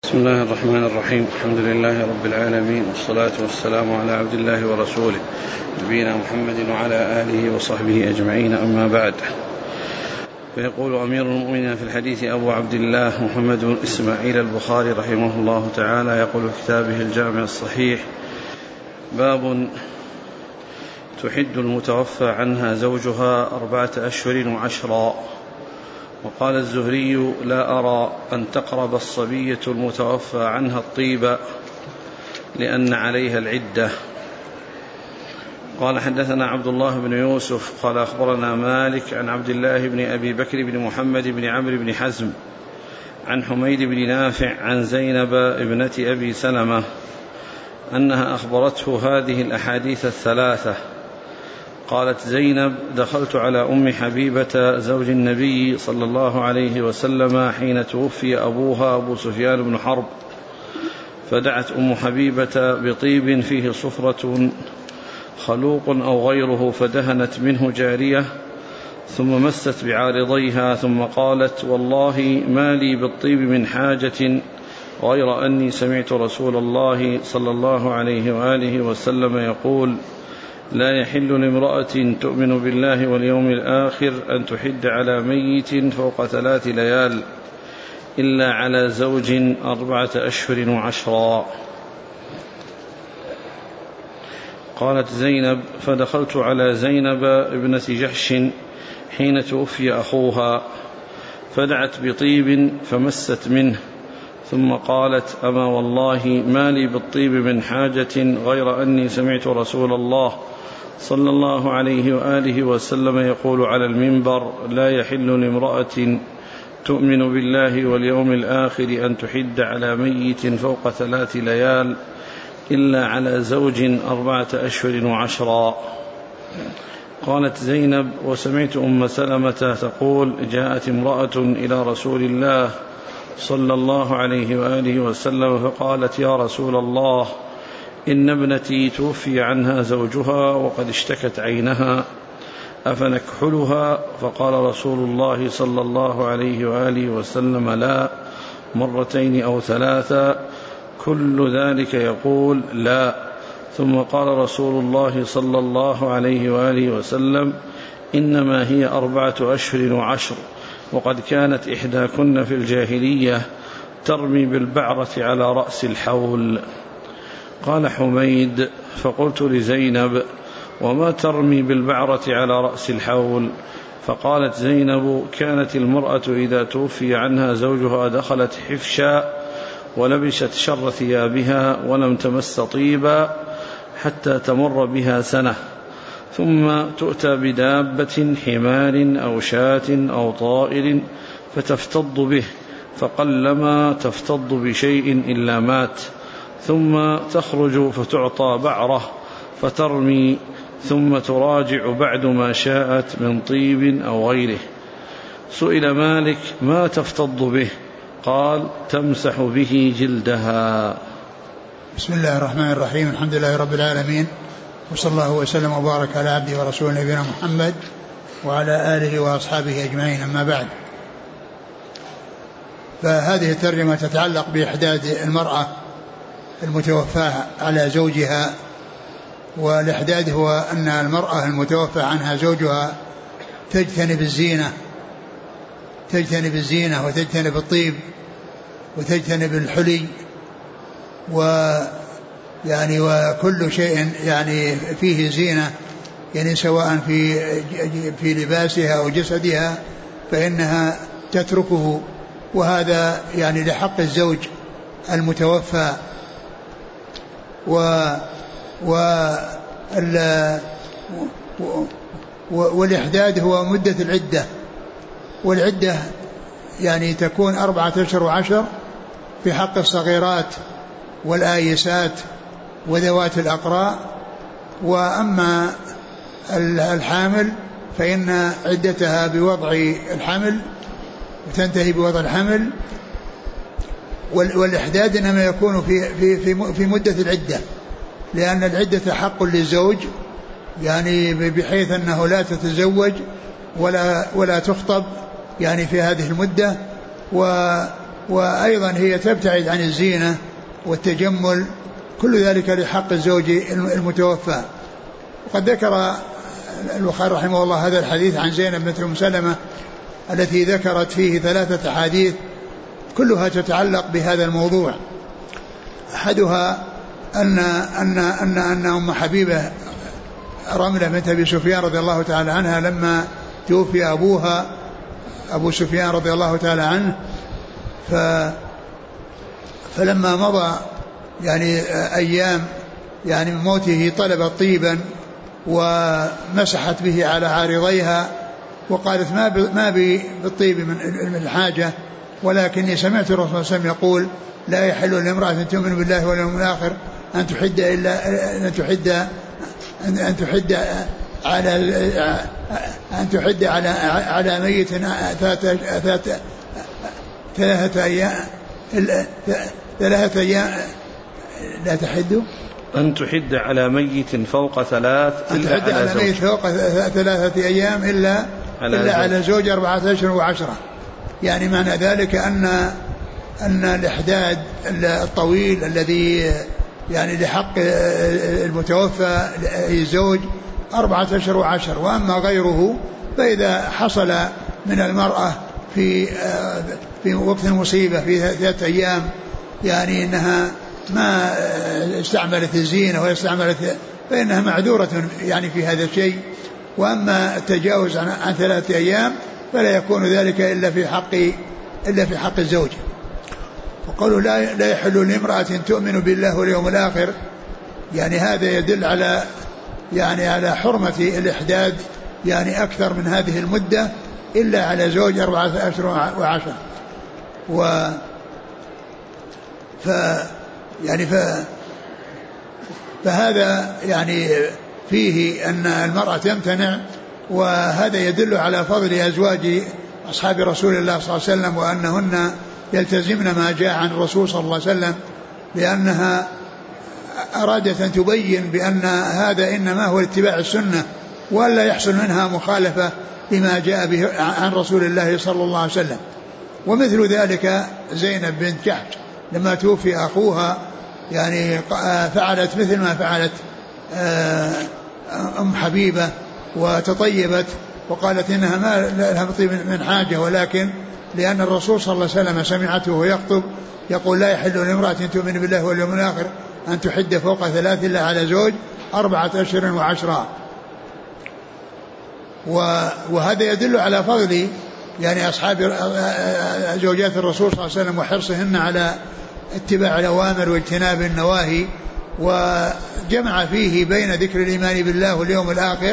بسم الله الرحمن الرحيم. الحمد لله رب العالمين، والصلاة والسلام على عبد الله ورسوله نبينا محمد وعلى آله وصحبه أجمعين، أما بعد. فيقول أمير المؤمنين في الحديث أبو عبد الله محمد بن إسماعيل البخاري رحمه الله تعالى، يقول في كتابه الجامع الصحيح: باب تحد المتوفى عنها زوجها 4 أشهر و10. وقال الزهري: لا أرى أن تقرب الصبية المتوفى عنها الطيب لأن عليها العدة. قال: حدثنا عبد الله بن يوسف قال أخبرنا مالك عن عبد الله بن أبي بكر بن محمد بن عمرو بن حزم عن حميد بن نافع عن زينب ابنة أبي سلمة أنها أخبرته هذه الأحاديث الثلاثة. قالت زينب: دخلت على أم حبيبة زوج النبي صلى الله عليه وسلم حين توفي أبوها أبو سفيان بن حرب، فدعت أم حبيبة بطيب فيه صفرة خلوق أو غيره، فدهنت منه جارية، ثم مست بعارضيها، ثم قالت: والله ما لي بالطيب من حاجة غير أني سمعت رسول الله صلى الله عليه وآله وسلم يقول: لا يحل لامرأة تؤمن بالله واليوم الآخر أن تحد على ميت فوق 3 ليال إلا على زوج 4 أشهر و10. قالت زينب: فدخلت على زينب ابنة جحش حين توفي أخوها، فدعت بطيب فمست منه، ثم قالت: أما والله ما لي بالطيب من حاجة غير أني سمعت رسول الله صلى الله عليه وآله وسلم يقول على المنبر: لا يحل لامرأة تؤمن بالله واليوم الآخر أن تحد على ميت فوق 3 ليال إلا على زوج 4 أشهر و10. قالت زينب: وسمعت أم سلمة تقول: جاءت امرأة إلى رسول الله صلى الله عليه وآله وسلم فقالت: يا رسول الله، إن ابنتي توفي عنها زوجها وقد اشتكت عينها، أفنكحلها؟ فقال رسول الله صلى الله عليه وآله وسلم: لا، 2 أو 3، كل ذلك يقول لا. ثم قال رسول الله صلى الله عليه وآله وسلم: إنما هي 4 أشهر و10، وقد كانت إحداكن في الجاهلية ترمي بالبعرة على رأس الحول. قال حميد: فقلت لزينب: وما ترمي بالبعرة على رأس الحول؟ فقالت زينب: كانت المرأة إذا توفي عنها زوجها دخلت حفشا ولبست شر ثيابها ولم تمس طيبا حتى تمر بها سنة، ثم تؤتى بدابة، حمار أو شاة أو طائر، فتفتض به، فقلما تفتض بشيء إلا مات، ثم تخرج فتعطى بعرة فترمي، ثم تراجع بعد ما شاءت من طيب أو غيره. سئل مالك: ما تفتض به؟ قال: تمسح به جلدها. بسم الله الرحمن الرحيم. الحمد لله رب العالمين، وصلى الله وسلم وبارك على عبده ورسوله نبينا محمد وعلى آله وأصحابه أجمعين، أما بعد. فهذه الترجمة تتعلق بإحداد المرأة المتوفى على زوجها. والإحداد هو أن المرأة المتوفى عنها زوجها تجتنب الزينة وتجتنب الطيب وتجتنب الحلي ويعني وكل شيء يعني فيه زينة، يعني سواء في لباسها أو جسدها فإنها تتركه، وهذا يعني لحق الزوج المتوفى. والإحداد هو مدة العدة، والعدة يعني تكون 4 أشهر و10 في حق الصغيرات والآيسات وذوات الأقراء. وأما الحامل فإن عدتها بوضع الحمل وتنتهي بوضع الحمل. والإحداد إنما يكون في مدة العدة، لأن العدة حق للزوج، يعني بحيث أنه لا تتزوج ولا تخطب يعني في هذه المدة، وأيضا هي تبتعد عن الزينة والتجمل، كل ذلك لحق الزوج المتوفى. وقد ذكر البخاري رحمه الله هذا الحديث عن زينب بنت أم سلمة التي ذكرت فيه 3 أحاديث كلها تتعلق بهذا الموضوع. أحدها أن أم حبيبة رملة بنت أبي سفيان رضي الله تعالى عنها لما توفي أبوها أبو سفيان رضي الله تعالى عنه، فلما مضى يعني أيام يعني من موته طلبت طيبا ومسحت به على عارضيها وقالت ما بي بالطيب من الحاجة، ولكني سمعت الرسول صلى الله عليه وسلم يقول لا يحل لامرأة تؤمن بالله واليوم الآخر أن تحد على ميت 3 أيام لا تحد أن تحد على ميت فوق 3 أن تحد على ميت فوق 3 أيام إلا على زوج 14 أشهر و10. يعني معنى ذلك أن الإحداد الطويل الذي يعني لحق المتوفى الزوج 14 أشهر و10، وأما غيره فإذا حصل من المرأة في وقت المصيبة في 3 أيام يعني إنها ما استعملت الزينة ولا استعملت، فإنها معذورة يعني في هذا الشيء. وأما التجاوز عن 3 أيام فلا يكون ذلك إلا في حق الزوج. وقالوا لا يحل لامرأة تؤمن بالله واليوم الآخر، يعني هذا يدل على حرمة الإحداد يعني أكثر من هذه المدة إلا على زوج 14 أشهر و10. فهذا يعني فيه أن المرأة تمتنع، وهذا يدل على فضل أزواج أصحاب رسول الله صلى الله عليه وسلم وأنهن يلتزمن ما جاء عن الرسول صلى الله عليه وسلم، لأنها أرادت أن تبين بأن هذا إنما هو اتباع السنة ولا يحصل منها مخالفة لما جاء به عن رسول الله صلى الله عليه وسلم. ومثل ذلك زينب بنت جحش لما توفي أخوها يعني فعلت مثل ما فعلت أم حبيبة وتطيبت وقالت إنها ما لها بطيب من حاجة، ولكن لأن الرسول صلى الله عليه وسلم سمعته ويخطب يقول لا يحل لامرأة تؤمن بالله واليوم الآخر أن تحد فوق 3 إلا على زوج 14 أشهر و10. وهذا يدل على فضل يعني أصحاب زوجات الرسول صلى الله عليه وسلم وحرصهن على اتباع الأوامر واجتناب النواهي، وجمع فيه بين ذكر الإيمان بالله واليوم الآخر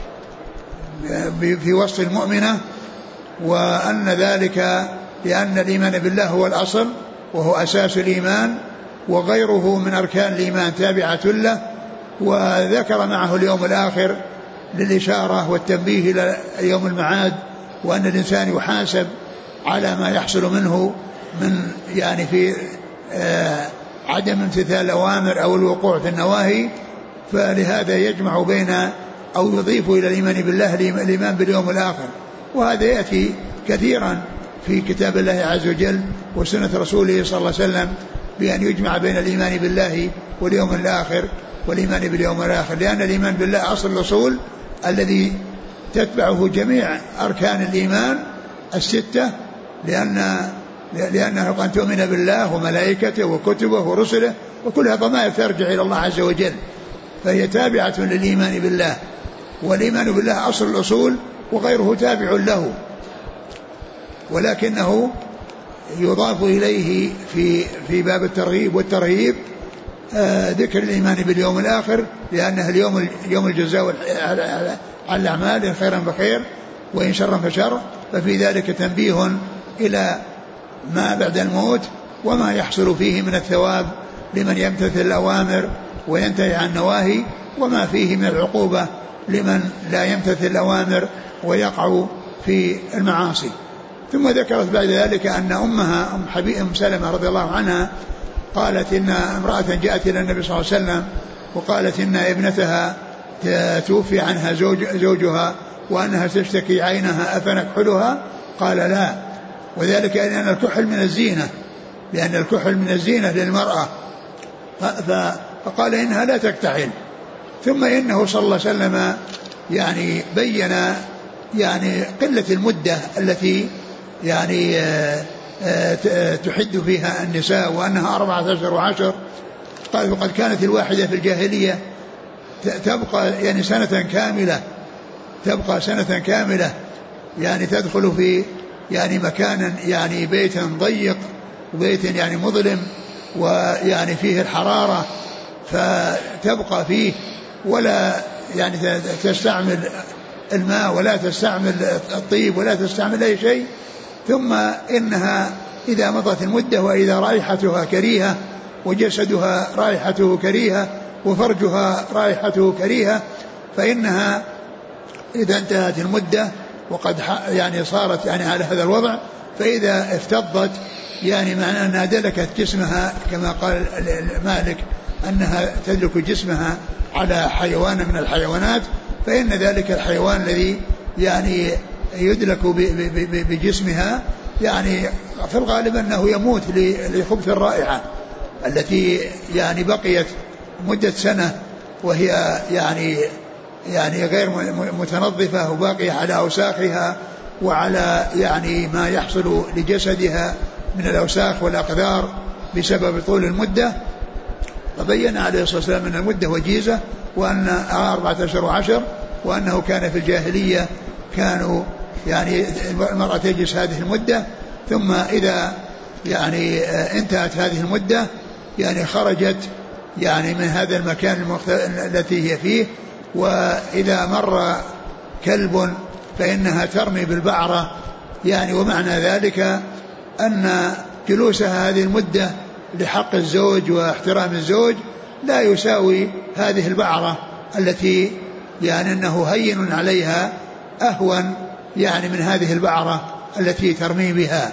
في وصف المؤمنة، وأن ذلك لأن الإيمان بالله هو الأصل وهو أساس الإيمان، وغيره من أركان الإيمان تابعة له، وذكر معه اليوم الآخر للإشارة والتنبيه إلى يوم المعاد، وأن الإنسان يحاسب على ما يحصل منه من يعني في عدم امتثال الأوامر أو الوقوع في النواهي. فلهذا يجمع بين أو يضيف إلى الإيمان بالله الإيمان باليوم الآخر، وهذا يأتي كثيرا في كتاب الله عز وجل وسنة رسوله صلى الله عليه وسلم بأن يجمع بين الإيمان بالله واليوم الآخر والإيمان باليوم الآخر، لأن الإيمان بالله أصل الأصول الذي تتبعه جميع أركان الإيمان 6، لأنه أن تؤمن بالله وملائكته وكتبه ورسله، وكلها ضمائر ترجع إلى الله عز وجل، فهي تابعة للإيمان بالله، والإيمان بالله أصل الأصول وغيره تابع له، ولكنه يضاف إليه في باب الترغيب والترهيب ذكر الإيمان باليوم الآخر، لأنه يوم الجزاء على الأعمال إن خيرا فخير وإن شرا فشر، ففي ذلك تنبيه إلى ما بعد الموت وما يحصل فيه من الثواب لمن يمتثل الأوامر وينتهي عن النواهي، وما فيه من العقوبة لمن لا يمتثل الأوامر ويقع في المعاصي. ثم ذكرت بعد ذلك أن أمها أم سلمة رضي الله عنها قالت إن امرأة جاءت إلى النبي صلى الله عليه وسلم وقالت إن ابنتها توفي عنها زوجها وأنها تشتكي عينها أفنكحلها؟ قال لا، وذلك لأن الكحل من الزينة لأن الكحل من الزينة للمرأة، فقال إنها لا تكتحل. ثم إنه صلى الله عليه وسلم يعني بين يعني قلة المدة التي يعني تحد فيها النساء، وأنها 14 وعشر. قال وقد كانت الواحدة في الجاهلية تبقى يعني سنة كاملة يعني تدخل في يعني مكانا يعني بيتا ضيق وبيت يعني مظلم ويعني فيه الحرارة، فتبقى فيه ولا يعني تستعمل الماء ولا تستعمل الطيب ولا تستعمل أي شيء. ثم إنها إذا مضت المدة وإذا رائحتها كريهة وجسدها رائحته كريهة وفرجها رائحته كريهة، فإنها إذا انتهت المدة وقد يعني صارت يعني على هذا الوضع، فإذا افتضت يعني معنى أنها دلكت جسمها كما قال مالك أنها تدلك جسمها على حيوان من الحيوانات، فإن ذلك الحيوان الذي يعني يدلك بجسمها يعني في الغالب أنه يموت لخبث الرائحة التي يعني بقيت مدة سنة وهي يعني غير متنظفة وباقية على أوساخها وعلى يعني ما يحصل لجسدها من الأوساخ والأقذار بسبب طول المدة. فبين عليه الصلاة والسلام أن المدة وجيزة وأن 14 وعشر، وأنه كان في الجاهلية كانوا يعني المرأة تجلس هذه المدة، ثم إذا يعني انتهت هذه المدة يعني خرجت يعني من هذا المكان التي هي فيه، وإذا مر كلب فإنها ترمي بالبعرة يعني. ومعنى ذلك أن جلوسها هذه المدة لحق الزوج واحترام الزوج لا يساوي هذه البعرة التي يعني أنه هين عليها أهون يعني من هذه البعرة التي ترمي بها.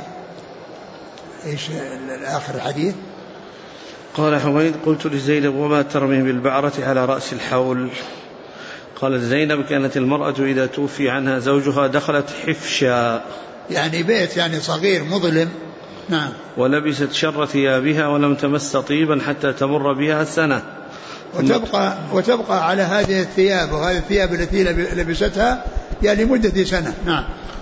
إيش آخر الحديث؟ قال حميد قلت لزينب وما ترمي بالبعرة على رأس الحول؟ قالت زينب كانت المرأة إذا توفي عنها زوجها دخلت حفشا يعني بيت يعني صغير مظلم. نعم. ولبست شر ثيابها ولم تمس طيبا حتى تمر بها السنة وتبقى على هذه الثياب وهذه الثياب التي لبستها يعني مدة سنة. نعم.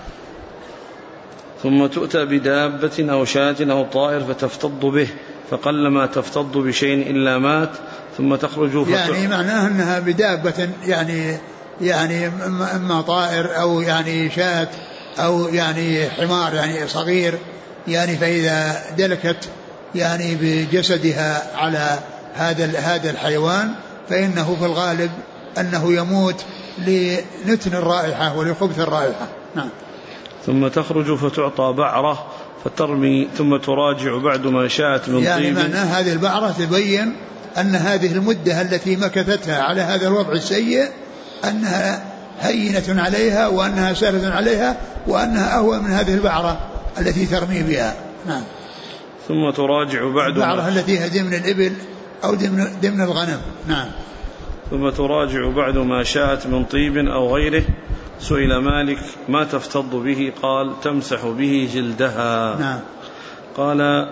ثم تؤتى بدابة أو شاة أو طائر فتفتض به، فقلما تفتض بشيء إلا مات، ثم تخرج يعني معناه أنها بدابة يعني إما طائر أو يعني شاة أو يعني حمار يعني صغير يعني، فإذا دلكت يعني بجسدها على هذا الحيوان فإنه في الغالب أنه يموت لنتن الرائحة ولخبث الرائحة. نعم. ثم تخرج فتعطى بعرة فترمي ثم تراجع بعد ما شاءت من يعني طيب. معنى هذه البعرة تبين أن هذه المدة التي مكثتها على هذا الوضع السيء أنها هينة عليها وأنها سهلة عليها وأنها أهون من هذه البعرة التي ترمي بها. نعم. ثم تراجع بعد البعرة التي هي ضمن الإبل أو ضمن الغنم. نعم. ثم تراجع بعد ما شاءت من طيب أو غيره. سئل مالك ما تفتض به؟ قال تمسح به جلدها. نعم. قال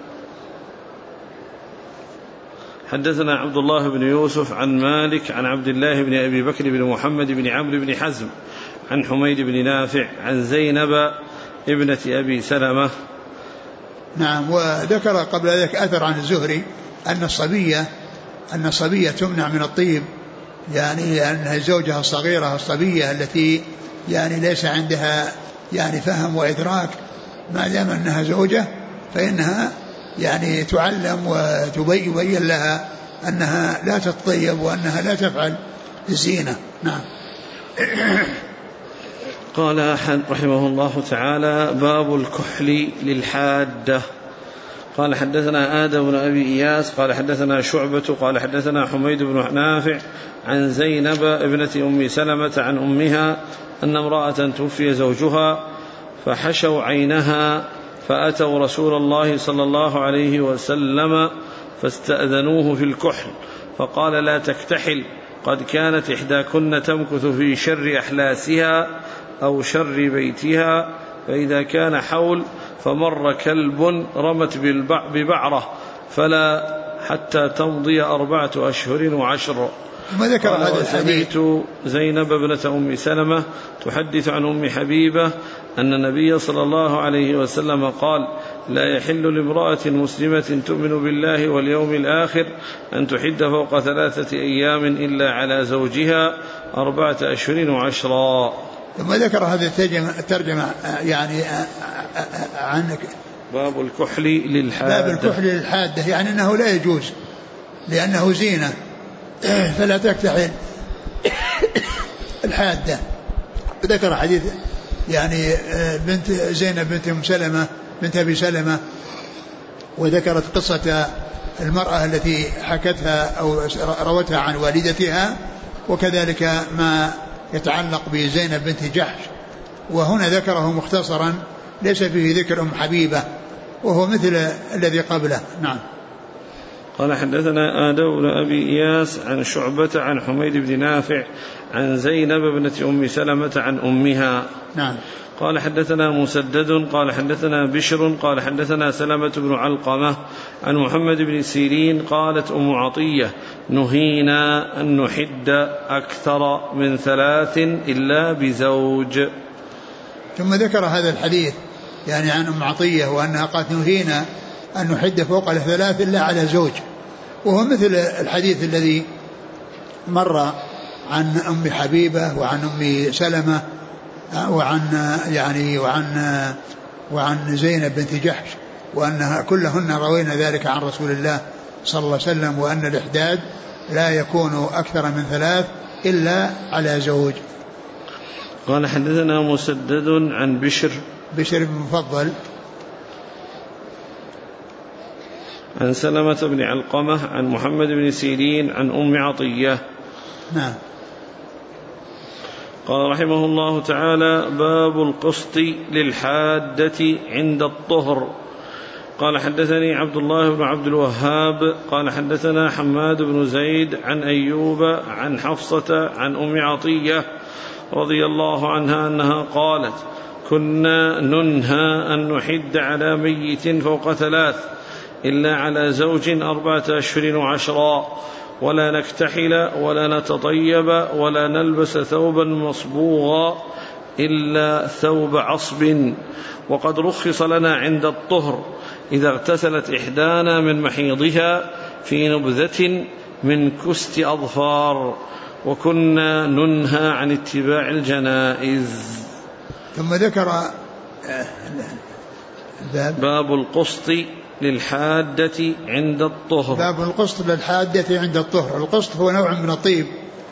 حدثنا عبد الله بن يوسف عن مالك عن عبد الله بن أبي بكر بن محمد بن عمرو بن حزم عن حميد بن نافع عن زينب ابنة أبي سلمة. نعم. وذكر قبل ذلك أثر عن الزهري أن الصبية تمنع من الطيب، يعني أنها زوجها الصغيرة الصبية التي يعني ليس عندها يعني فهم وإدراك، ما دام أنها زوجة فإنها يعني تعلم وتبين لها أنها لا تطيب وأنها لا تفعل الزينة. نعم. قال رحمه الله تعالى باب الكحل للحادة. قال حدثنا آدم بن أبي إياس قال حدثنا شعبة قال حدثنا حميد بن نافع عن زينب ابنة أم سلمة عن أمها أن امرأة توفي زوجها فحشوا عينها فأتوا رسول الله صلى الله عليه وسلم فاستأذنوه في الكحل فقال لا تكتحل، قد كانت إحداكن تمكث في شر أحلاسها أو شر بيتها، فإذا كان حول فمر كلب رمت ببعرة فلا حتى تمضي 4 أشهر وعشر. ما ذكر هذا الحديث. سمعت زينب ابنة أم سلمة تحدث عن أم حبيبة أن النبي صلى الله عليه وسلم قال: لا يحل لامرأة مسلمة تؤمن بالله واليوم الآخر أن تحد فوق 3 أيام إلا على زوجها 4 أشهر وعشرا. ثم ذكر هذا الترجمة يعني عن باب الكحل للحادة. باب الكحل للحادة يعني أنه لا يجوز لأنه زينة فلا تكتحل الحادة. ذكر حديث يعني بنت زينب بنت أم سلمة بنت أبي سلمة، وذكرت قصة المرأة التي حكتها أو روتها عن والدتها، وكذلك ما يتعلق بزينب بنت جحش. وهنا ذكره مختصرا ليس فيه ذكر أم حبيبة وهو مثل الذي قبله. نعم. قال: حدثنا آدم بن أبي إياس عن شعبة عن حميد بن نافع عن زينب بنت أم سلمة عن أمها. نعم. قال: حدثنا مسدد قال حدثنا بشر قال حدثنا سلمة بن علقمة عن محمد بن سيرين قالت أم عطية: نهينا أن نحد أكثر من 3 إلا بزوج. ثم ذكر هذا الحديث يعني عن أم عطية وأنها قالت: نهينا أن نحد فوق 3 إلا على زوج، وهو مثل الحديث الذي مر عن أم حبيبة وعن أم سلمة وعن زينب بنت جحش، وأنها كلهن روينا ذلك عن رسول الله صلى الله عليه وسلم، وأن الإحداد لا يكون أكثر من 3 إلا على زوج. قال: حدثنا مسدد عن بشر بن مفضل عن سلمة بن علقمة عن محمد بن سيرين عن أم عطية. نعم. قال رحمه الله تعالى: باب القسط للحادة عند الطهر. قال: حدثني عبد الله بن عبد الوهاب قال حدثنا حماد بن زيد عن أيوب عن حفصة عن أم عطية رضي الله عنها أنها قالت: كنا ننهى أن نحد على ميت فوق 3 إلا على زوج 4 أشهر وعشرا، ولا نكتحل ولا نتطيب ولا نلبس ثوبا مصبوغا إلا ثوب عصب، وقد رخص لنا عند الطهر إذا اغتسلت إحدانا من محيضها في نبذة من كست أظفار، وكنا ننهى عن اتباع الجنائز. ثم ذكر باب القسط للحادة عند الطهر. باب القسط للحادة عند الطهر. القسط هو نوع من الطيب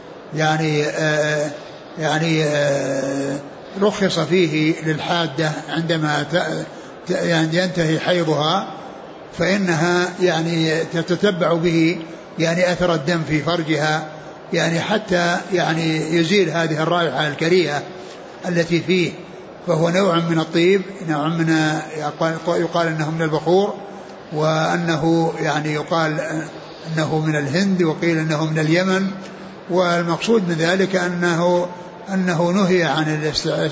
يعني رخص فيه للحادة عندما يعني ينتهي حيضها، فإنها يعني تتتبع به يعني أثر الدم في فرجها، يعني حتى يعني يزيل هذه الرائحة الكريهة التي فيه، فهو نوع من الطيب، نوع من يقال أنه من البخور، وأنه يعني يقال أنه من الهند، وقيل أنه من اليمن. والمقصود من ذلك أنه نهي عن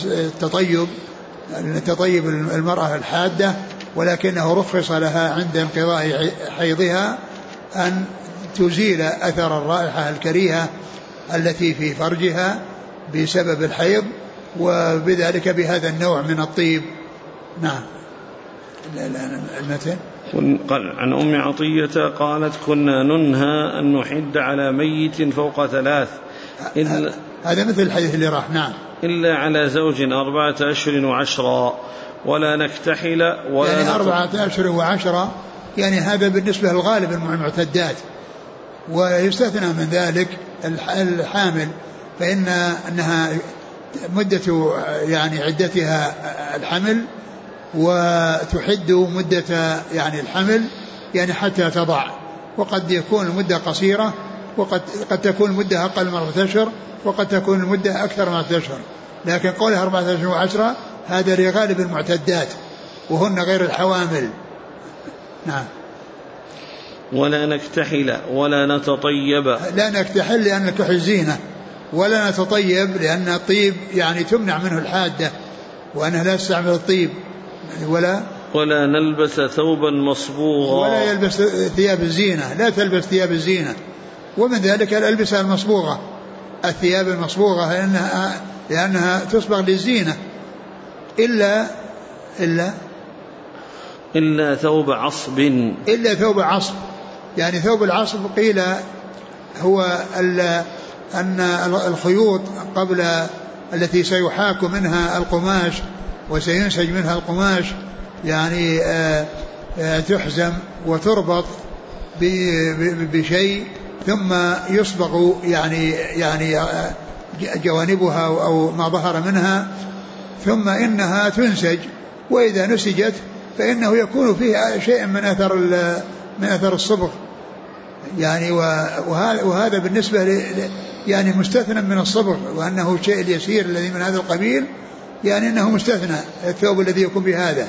التطيب المرأة الحادة، ولكنه رخص لها عند انقضاء حيضها أن تزيل أثر الرائحة الكريهة التي في فرجها بسبب الحيض، وبذلك بهذا النوع من الطيب. نعم. المتن عن أم عطية قالت: كنا ننهى أن نحد على ميت فوق 3 هذا مثل الحديث اللي راح. نعم. إلا على زوج 4 أشهر وعشرا، ولا نكتحل ولا يعني 4 أشهر وعشرة، يعني هذا بالنسبة للغالب المعتدات، ويستثنى من ذلك الحامل، فإنها مدة يعني عدتها الحمل، وتحد مدة يعني الحمل يعني حتى تضع، وقد يكون المدة قصيرة، وقد تكون المدة أقل من 4 أشهر، وقد تكون المدة أكثر من 4 أشهر، لكن قولها 4 أشهر وعشرة هذا لغالب المعتدات وهن غير الحوامل. نعم. ولا نكتحل ولا نتطيب. لا نكتحل لأن الكحل زينة، ولا نتطيب لأن الطيب يعني تمنع منه الحادة، وأنها لا تستعمل الطيب، ولا نلبس ثوبا مصبوغا، ولا يلبس ثياب الزينة، لا تلبس ثياب الزينة. ومن ذلك الألبسة المصبوغة، الثياب المصبوغة لأنها تصبغ للزينة إلا ثوب عصب، إلا ثوب عصب. يعني ثوب العصب قيل هو أن الخيوط قبل التي سيحاك منها القماش وسينسج منها القماش يعني تحزم وتربط بشيء ثم يصبغ يعني جوانبها أو ما ظهر منها، ثم إنها تنسج، وإذا نسجت فإنه يكون فيها شيء من أثر الصبغ يعني. وهذا بالنسبة يعني مستثنى من الصبغ، وأنه الشيء اليسير الذي من هذا القبيل يعني أنه مستثنى الثوب الذي يكون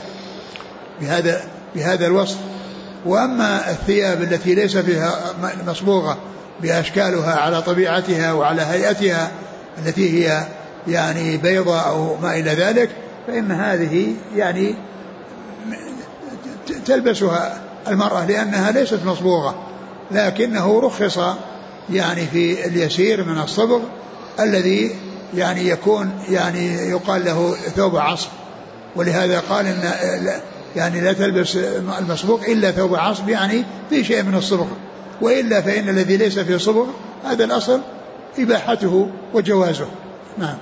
بهذا الوصف. وأما الثياب التي ليس فيها مصبوغة بأشكالها على طبيعتها وعلى هيئتها التي هي يعني بيضاء أو ما إلى ذلك، فإن هذه يعني تلبسها المرأة لأنها ليست مصبوغة، لكنه رخص يعني في اليسير من الصبغ الذي يعني يكون يعني يقال له ثوب عصب. ولهذا قال إن يعني لا تلبس المصبوغ إلا ثوب عصب، يعني في شيء من الصبغ، وإلا فإن الذي ليس فيه صبغ هذا الأصل إباحته وجوازه. نعم.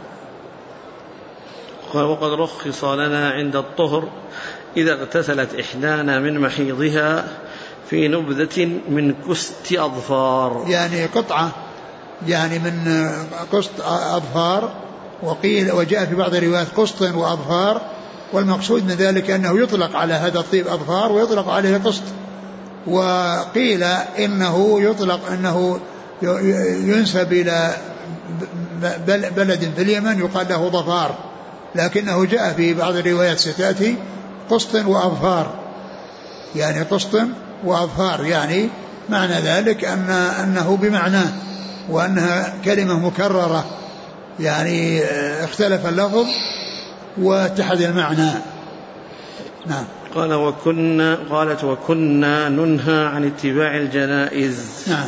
وقد رخص لنا عند الطهر إذا اغتسلت إحدانا من محيضها في نبذة من كست أظفار، يعني قطعة يعني من قسط أظفار، وقيل وجاء في بعض الروايات قسط وأظفار، والمقصود من ذلك أنه يطلق على هذا الطيب أظفار ويطلق عليه قسط. وقيل إنه يطلق أنه ينسب إلى بلد في اليمن يقال له ظفار، لكنه جاء في بعض الروايات ستأتي قسط وأظفار، يعني قسط وأظفار، يعني معنى ذلك أنه بمعناه، وأنها كلمة مكررة يعني اختلف اللفظ واتحد المعنى. نعم. قالت وكنا ننهى عن اتباع الجنائز. نعم.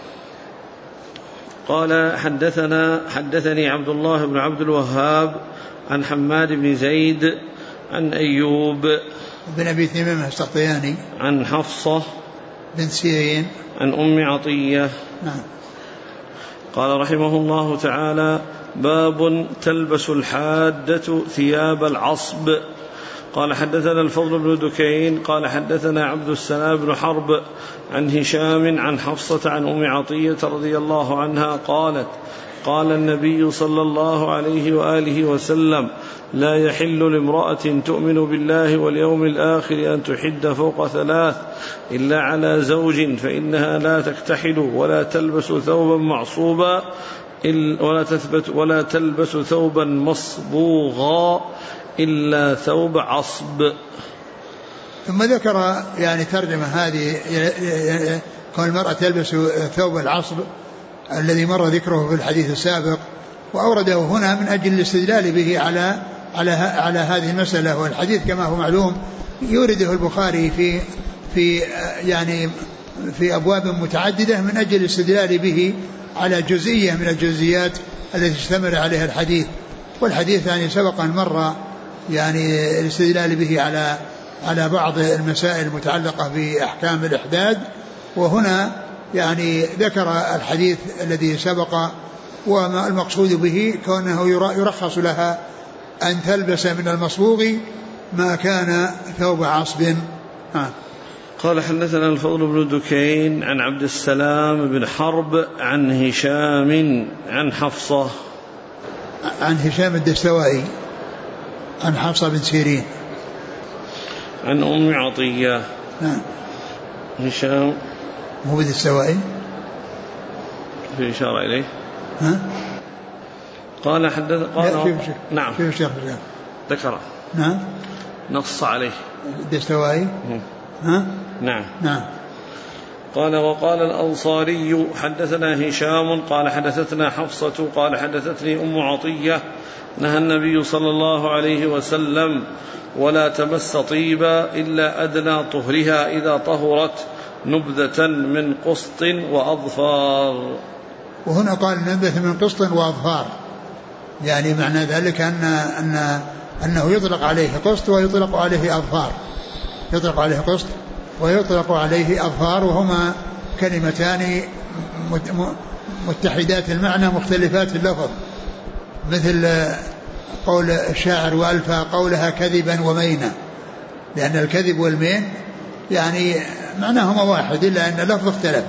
قال حدثني عبد الله بن عبد الوهاب عن حماد بن زيد عن أيوب بن أبي تميم السختياني عن حفصة بنت سيرين عن أم عطية. نعم. قال رحمه الله تعالى: باب تلبس الحادة ثياب العصب. قال حدثنا الفضل بن دكين قال حدثنا عبد السلام بن حرب عن هشام عن حفصة عن أم عطية رضي الله عنها قالت: قال النبي صلى الله عليه وآله وسلم: لا يحل لامرأة تؤمن بالله واليوم الآخر أن تحد فوق 3 إلا على زوج، فإنها لا تكتحل ولا تلبس ثوبا معصوبا ولا تلبس ثوبا مصبوغا إلا ثوب عصب. ثم ذكر يعني ترجمة هذه كون المرأة تلبس ثوب العصب الذي مر ذكره في الحديث السابق، وأورده هنا من أجل الاستدلال به على هذه المسألة. والحديث كما هو معلوم يورده البخاري في أبواب متعددة من أجل الاستدلال به على جزئية من الجزئيات التي اشتمل عليها الحديث. والحديث يعني سبق أن مر يعني الاستدلال به على بعض المسائل المتعلقة بأحكام الإحداد، وهنا يعني ذكر الحديث الذي سبق، وما المقصود به كونه يرخص لها أن تلبس من المصبوغ ما كان ثوب عصب. قال حدثنا الفضل بن دكين عن عبد السلام بن حرب عن هشام عن حفصة عن هشام الدستوائي عن حفصة بن سيرين عن أم عطية. نعم. هشام مو بالدستوائي في إشارة إليه. قال نعم في الشيخ ذكره. نعم. نص عليه الدستوائي. نعم. نعم. قال وقال الأنصاري حدثنا هشام قال حدثتنا حفصة قال حدثتني أم عطية نهى النبي صلى الله عليه وسلم ولا تمس طيبا إلا أدنى طهرها إذا طهرت نبذة من قسط وأظفار. وهنا قال نبذة من قسط وأظفار، يعني معنى ذلك أنه يطلق عليه قسط ويطلق عليه أظفار، يطلق عليه قسط ويطلق عليه أظفار، وهما كلمتان متحدات المعنى مختلفات اللفظ، مثل قول الشاعر وألفى قولها كذبا ومينا، لأن الكذب والمين يعني معناهما واحد إلا أن اللفظ اختلف.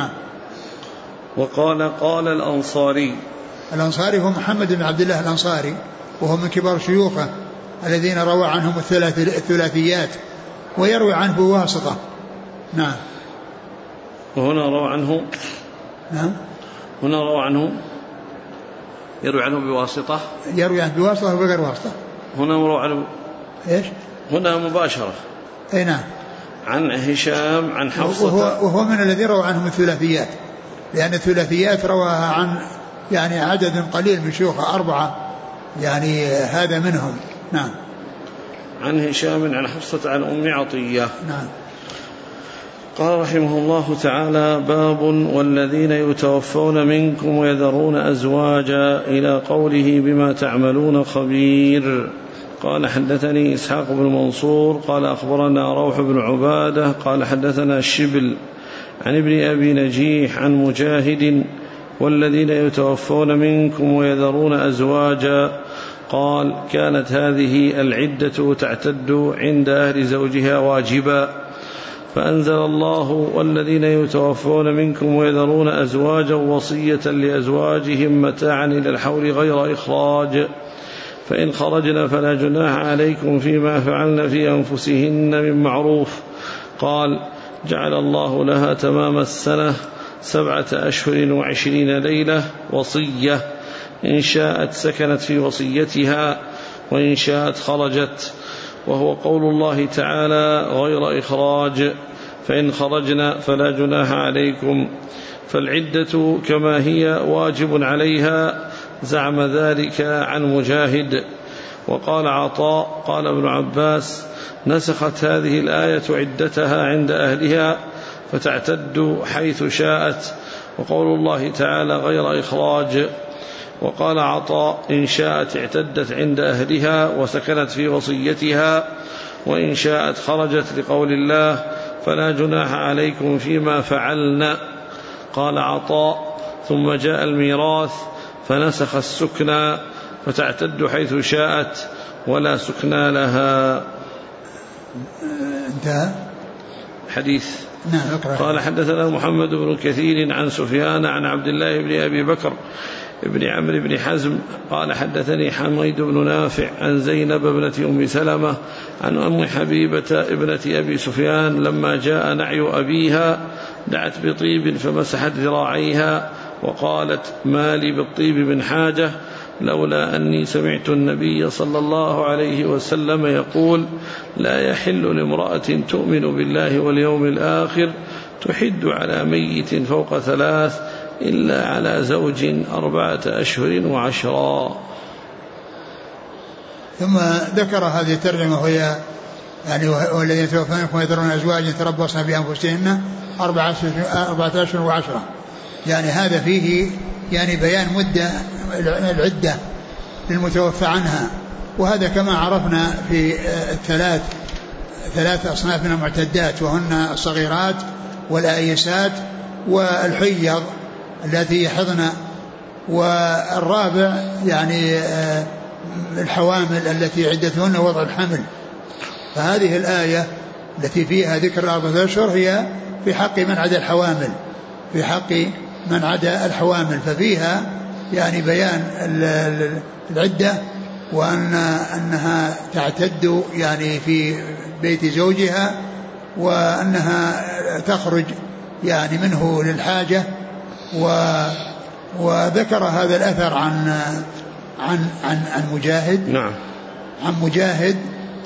وقال قال الأنصاري هو محمد بن عبد الله الأنصاري، وهو من كبار شيوخه الذين روى عنهم الثلاثيات، ويروي عنه بواسطة. نعم. وهنا روى عنه. نعم. هنا روى عنه يروي عنه بواسطة. يروي عنه بواسطة وبغير واسطة. هنا روى عنه إيش؟ هنا مباشرة. أي نعم. عن هشام عن حفصة. وهو من الذين روى عنهم الثلاثيات، لأن الثلاثيات رواها عن يعني عدد قليل من شيوخ 4، يعني هذا منهم. نعم. عن هشام عن حفصة عن أم عطية. نعم. قال رحمه الله تعالى: باب والذين يتوفون منكم ويذرون أزواجا إلى قوله بما تعملون خبير. قال حدثني إسحاق بن منصور قال أخبرنا روح بن عبادة قال حدثنا الشبل عن ابن أبي نجيح عن مجاهد: والذين يتوفون منكم ويذرون أزواجا قال: كانت هذه العدة تعتد عند أهل زوجها واجبا، فأنزل الله: والذين يتوفون منكم ويذرون أزواجا وصية لأزواجهم متاعا إلى الحول غير إخراج، فإن خرجنا فلا جناح عليكم فيما فعلن في أنفسهن من معروف. قال: جعل الله لها تمام السنة 7 أشهر و20 ليلة وصية، إن شاءت سكنت في وصيتها وإن شاءت خرجت، وهو قول الله تعالى: غير إخراج، فإن خرجنا فلا جناح عليكم. فالعدة كما هي واجب عليها، زعم ذلك عن مجاهد. وقال عطاء قال ابن عباس: نسخت هذه الآية عدتها عند أهلها فتعتد حيث شاءت، وقول الله تعالى: غير إخراج. وقال عطاء: إن شاءت اعتدت عند أهلها وسكنت في وصيتها، وإن شاءت خرجت، لقول الله: فلا جناح عليكم فيما فعلن. قال عطاء: ثم جاء الميراث فنسخ السكنى فتعتد حيث شاءت ولا سكنى لها. انتهى حديث. نعم. قال حدثنا محمد بن كثير عن سفيان عن عبد الله بن أبي بكر ابن عمرو بن حزم قال حدثني حميد بن نافع عن زينب ابنة أم سلمة عن أم حبيبة ابنة أبي سفيان لما جاء نعي أبيها دعت بطيب فمسحت ذراعيها وقالت: ما لي بالطيب من حاجة، لولا أني سمعت النبي صلى الله عليه وسلم يقول: لا يحل لامرأة تؤمن بالله واليوم الآخر تحد على ميت فوق 3 إلا على زوج 4 أشهر و10. ثم ذكر هذه الترجمة وهي يعني: والذين يتوفون منكم ويذرون أزواجا يتربصن بأنفسهن 4 أشهر و10. يعني هذا فيه يعني بيان مدة العدة للمتوفى عنها، وهذا كما عرفنا في 3 أصناف من المعتدات، وهن الصغيرات والآيسات والحيض التي يحضن، والرابع يعني الحوامل التي عدتهن وضع الحمل. فهذه الآية التي فيها ذكر 4 أشهر هي في حق من عدا الحوامل، في حق من عدا الحوامل، ففيها يعني بيان العدة، وأنها تعتد يعني في بيت زوجها، وأنها تخرج يعني منه للحاجة. وذكر هذا الأثر عن مجاهد. نعم. عن مجاهد،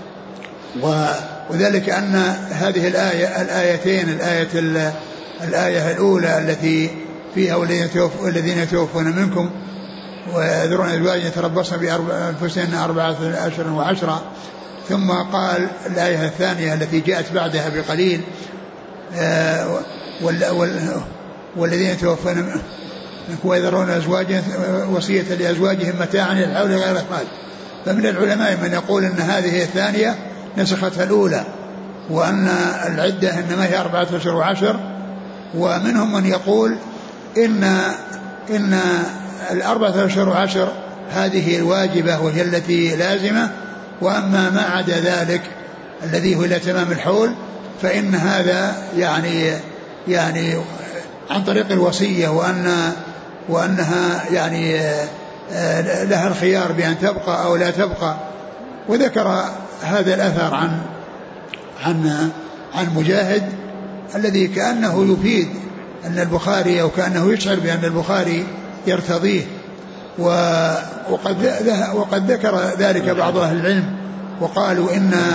وذلك أن هذه الآيتين، الآية الأولى التي فيها: والذين يتوفون منكم ويذرون أزواج يتربصن بأنفسهن 4 أشهر و10. ثم قال الآية الثانية التي جاءت بعدها بقليل والذين يتوفون ويذرون أزواجا وصية لأزواجهم متاعا إلى الحول غير إخراج. فمن العلماء من يقول أن هذه الثانية نسختها الأولى وأن العدة إنما هي 4 أشهر و10. ومنهم من يقول إن 4 أشهر و10 هذه الواجبة وهي التي لازمة، وأما ما عدا ذلك الذي هو إلى تمام الحول فإن هذا يعني عن طريق الوصية وأنها يعني لها الخيار بأن تبقى أو لا تبقى. وذكر هذا الأثر عن مجاهد الذي كأنه يفيد أن البخاري أو كأنه يشعر بأن البخاري يرتضيه. وقد ذكر ذلك بعض أهل العلم وقالوا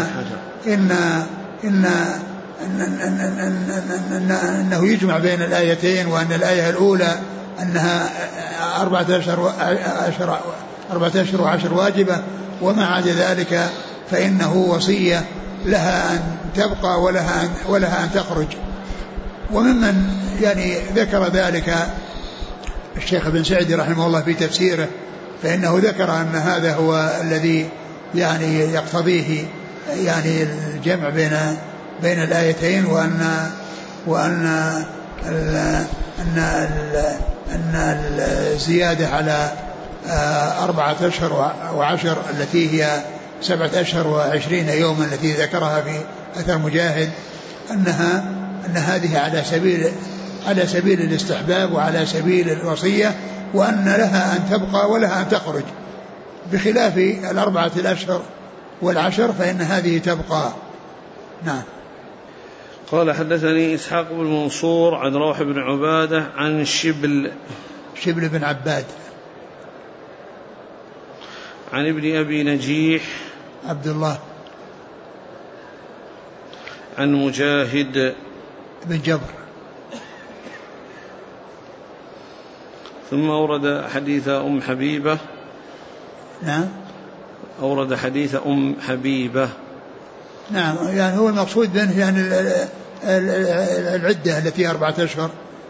إنه يجمع بين الآيتين، وأن الآية الأولى أنها 4 أشهر و10 واجبة، وما عدا ذلك فإنه وصية لها أن تبقى ولها أن تخرج. وممن يعني ذكر ذلك الشيخ ابن سعدي رحمه الله في تفسيره، فإنه ذكر أن هذا هو الذي يعني يقتضيه يعني الجمع بين الآيتين، وأن الزيادة على 4 أشهر و10 التي هي 7 أشهر و20 يوما التي ذكرها في أثر مجاهد أن هذه على سبيل الاستحباب وعلى سبيل الوصية، وأن لها أن تبقى ولها أن تخرج، بخلاف 4 أشهر و10 فإن هذه تبقى. نعم. قال حدثني إسحاق بن منصور عن روح بن عبادة عن شبل بن عباد عن ابن أبي نجيح عبد الله عن مجاهد بن جبر. ثم أورد حديث أم حبيبة. نعم. أورد حديث أم حبيبة. نعم، يعني هو المقصود منه يعني العدة التي 4 أشهر،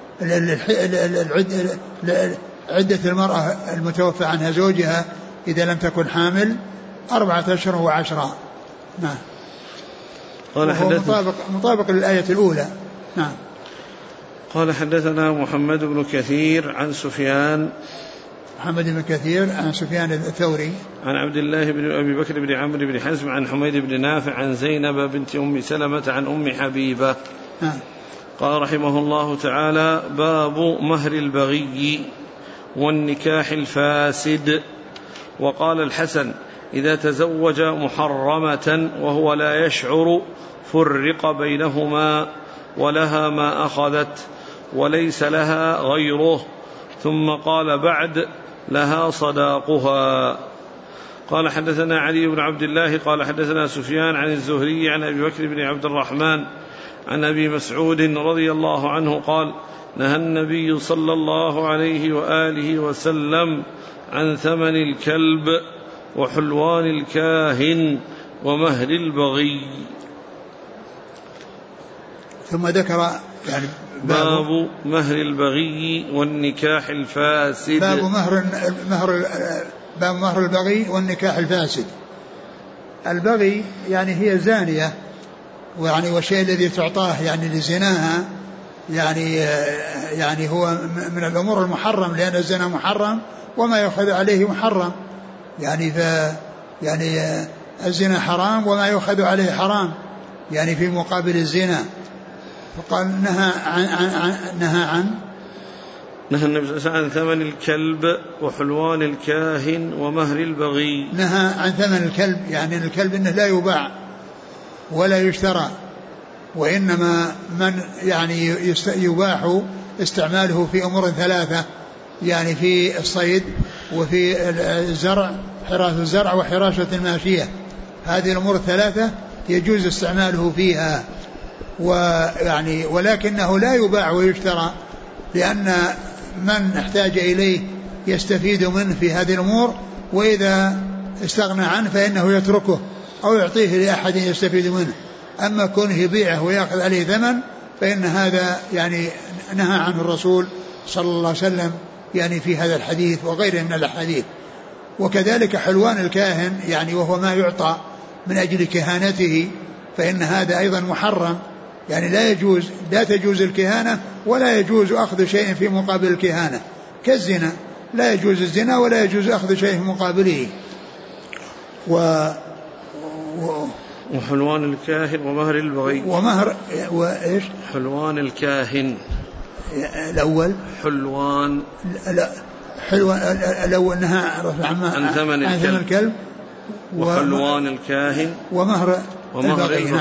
عدة المرأة المتوفى عنها زوجها إذا لم تكن حامل 4 أشهر و10. نعم. قال مطابق للآية الأولى. نعم. قال حدثنا محمد بن كثير عن سفيان، محمد بن كثير عن سفيان الثوري عن عبد الله بن أبي بكر بن عمرو بن حزم عن حميد بن نافع عن زينب بنت أم سلمة عن أم حبيبة. قال رحمه الله تعالى: باب مهر البغي والنكاح الفاسد. وقال الحسن: إذا تزوج محرمة وهو لا يشعر فرق بينهما ولها ما أخذت وليس لها غيره. ثم قال بعد: لها صداقها. قال حدثنا علي بن عبد الله قال حدثنا سفيان عن الزهري عن أبي بكر بن عبد الرحمن عن أبي مسعود رضي الله عنه قال: نهى النبي صلى الله عليه وآله وسلم عن ثمن الكلب وحلوان الكاهن ومهر البغي. ثم ذكر يعني باب مهر البغي والنكاح الفاسد. باب مهر البغي والنكاح الفاسد. البغي يعني هي زانية، ويعني والشيء الذي تعطاه يعني لزناها يعني هو من الأمور المحرم، لأن الزنا محرم وما يؤخذ عليه محرم، يعني الزنا حرام وما يؤخذ عليه حرام، يعني في مقابل الزنا. فقال نهى النبي صلى الله عليه وسلم عن ثمن الكلب وحلوان الكاهن ومهر البغي. نهى عن ثمن الكلب، يعني الكلب إنه لا يباع ولا يشترى، وإنما من يعني يباح استعماله في أمور 3، يعني في الصيد وفي الزرع، حراسة الزرع وحراسة الماشية. هذه الأمور 3 يجوز استعماله فيها، ولكنه لا يباع ويشترى، لأن من احتاج إليه يستفيد منه في هذه الأمور، وإذا استغنى عنه فإنه يتركه أو يعطيه لأحد يستفيد منه. أما كونه يبيعه ويأخذ عليه ثمن فإن هذا يعني نهى عنه الرسول صلى الله عليه وسلم يعني في هذا الحديث وغيره من الأحاديث. وكذلك حلوان الكاهن يعني وهو ما يعطى من أجل كهانته فإن هذا أيضا محرم، يعني لا تجوز الكهانة ولا يجوز أخذ شيء في مقابل الكهانة، كالزنا لا يجوز الزنا ولا يجوز أخذ شيء في مقابله. وحلوان الكاهن ومهر البغي ومهر وإيش حلوان الكاهن الأول حلوان حلوان الأول نهى عن ثمن الكلب وحلوان الكاهن ومهر البغي.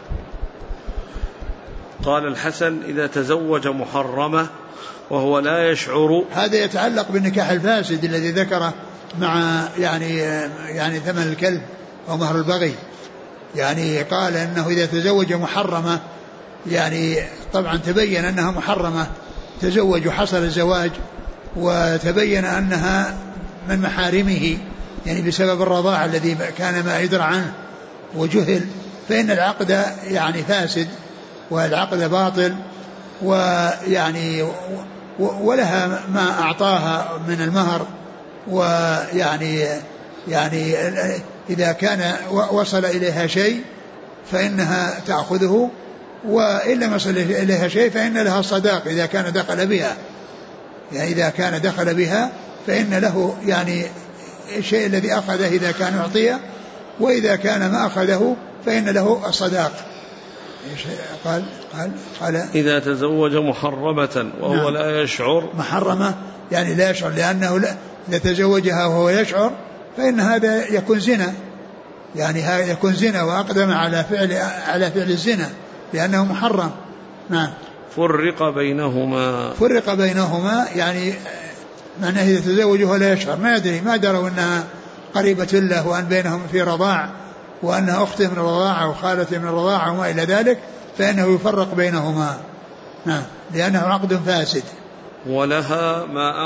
قال الحسن إذا تزوج محرمة وهو لا يشعر. هذا يتعلق بالنكاح الفاسد الذي ذكره مع يعني ثمن الكلب ومهر البغي. يعني قال أنه إذا تزوج محرمة يعني طبعا تبين أنها محرمة، تزوج وحصل الزواج وتبين أنها من محارمه يعني بسبب الرضاعة الذي كان ما يدرى عنه وجهل، فإن العقد يعني فاسد والعقد باطل، ويعني ولها ما أعطاها من المهر، ويعني إذا كان وصل إليها شيء فإنها تأخذه، وإن لم يصل إليها شيء فإن لها الصداق إذا كان دخل بها، يعني إذا كان دخل بها فإن له يعني الشيء الذي أخذه إذا كان يعطيه، وإذا كان ما أخذه فإن له الصداق. قال إذا تزوج محرمة وهو لا يشعر. محرمة يعني لا يشعر، لأنه إذا تزوجها وهو يشعر فإن هذا يكون زنا، يعني هذا يكون زنا وأقدم على فعل الزنا لأنه محرم. نعم. فرق بينهما يعني معناه إذا تزوج وهو لا يشعر ما يدري، ما دروا أنها قريبة له وأن بينهم في رضاع وأنها أخته من الرضاعة وخالته من الرضاعة وما إلى ذلك، فإنه يفرق بينهما. نعم. لأنه عقد فاسد. ولها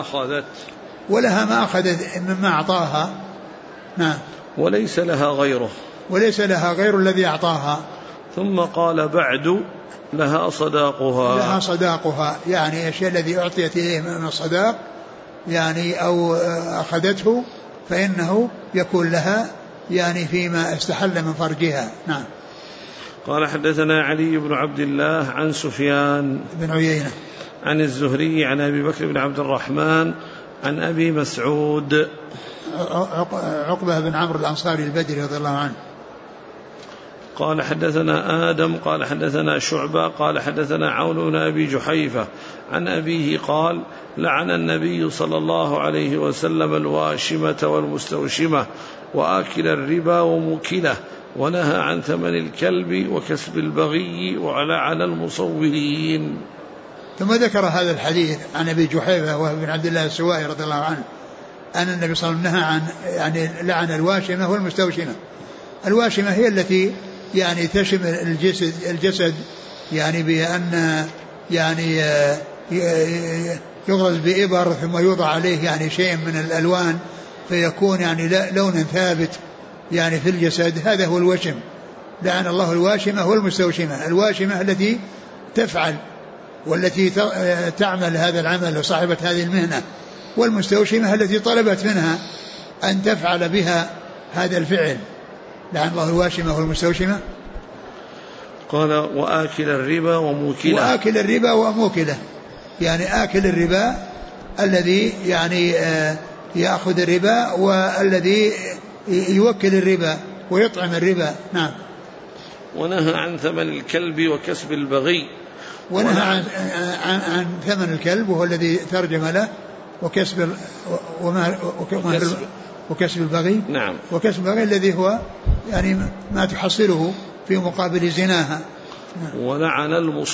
ما أخذت مما أعطاها. نعم. وليس لها غيره الذي أعطاها. ثم قال بعد لها صداقها يعني الشيء الذي أعطيت إليه من الصداق يعني أو أخذته فإنه يكون لها يعني فيما استحل من فرجها. نعم. قال حدثنا علي بن عبد الله عن سفيان بن عيينة عن الزهري عن أبي بكر بن عبد الرحمن عن أبي مسعود عقبة بن عمرو الأنصاري البدري رضي الله عنه. قال حدثنا آدم قال حدثنا شعبة قال حدثنا عون بن أبي جحيفة عن أبيه قال لعن النبي صلى الله عليه وسلم الواشمة والمستوشمة وآكل الربا وموكله، ونهى عن ثمن الكلب وكسب البغي ولعن المصورين. ثم ذكر هذا الحديث عن أبي جحيفة وهو بن عبد الله السوائي رضي الله عنه أن النبي صلى الله عليه وسلم نهى عن يعني لعن الواشمة والمستوشمة. الواشمة هي التي يعني تشمل الجسد يعني بأن يعني يغرز بإبر ثم يوضع عليه يعني شيء من الألوان فيكون يعني لون ثابت يعني في الجسد، هذا هو الوشم. لعن الله الواشمة والمستوشمة. الواشمة التي تفعل والتي تعمل هذا العمل وصاحبة هذه المهنة، والمستوشمة التي طلبت منها أن تفعل بها هذا الفعل. لعن الله الواشمة والمستوشمة. قال وآكل الربا وموكله. وآكل الربا وموكله يعني آكل الربا الذي يعني يأخذ الربا والذي يوكل الربا ويطعم الربا. نعم. ونهى عن ثمن الكلب وكسب البغي. ونهى عن ثمن الكلب وهو الذي ترجم له وكسب البغي. نعم. وكسب البغي الذي هو يعني ما تحصله في مقابل زناها. نعم. ولعن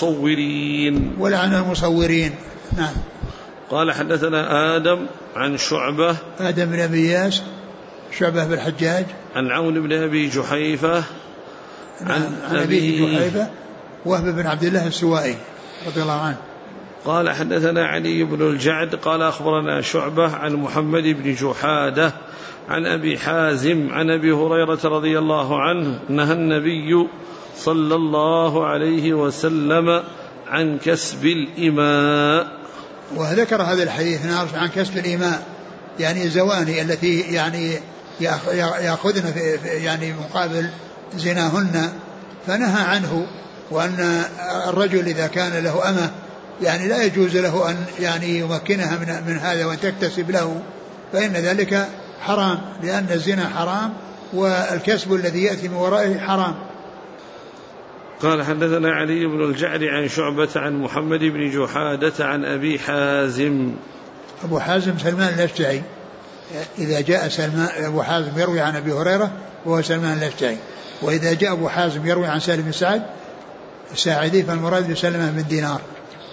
المصورين. نعم. قال حدثنا آدم عن شعبة آدم بن أبي إياس شعبة بن الحجاج عن عون بن أبي جحيفة عن أبي جحيفة وهب بن عبد الله السوائي رضي الله عنه قال حدثنا علي بن الجعد قال أخبرنا شعبة عن محمد بن جحادة عن أبي حازم عن أبي هريرة رضي الله عنه نهى النبي صلى الله عليه وسلم عن كسب الإماء. وذكر هذا الحديث عن كسب الإماء يعني الزواني التي يعني يأخذن في يعني مقابل زناهن، فنهى عنه، وأن الرجل إذا كان له أمة يعني لا يجوز له أن يعني يمكنها من هذا وأن تكتسب له، فإن ذلك حرام، لأن الزنا حرام والكسب الذي يأتي من ورائه حرام. قال حدثنا علي بن الجعد عن شعبة عن محمد بن جحادة عن أبي حازم. أبو حازم سلمان الأشجعي، إذا جاء سلمان أبو حازم يروي عن أبي هريرة وهو سلمان الأشجعي، وإذا جاء أبو حازم يروي عن سالم بن سعد الساعدي فالمراد بسلمة بن دينار.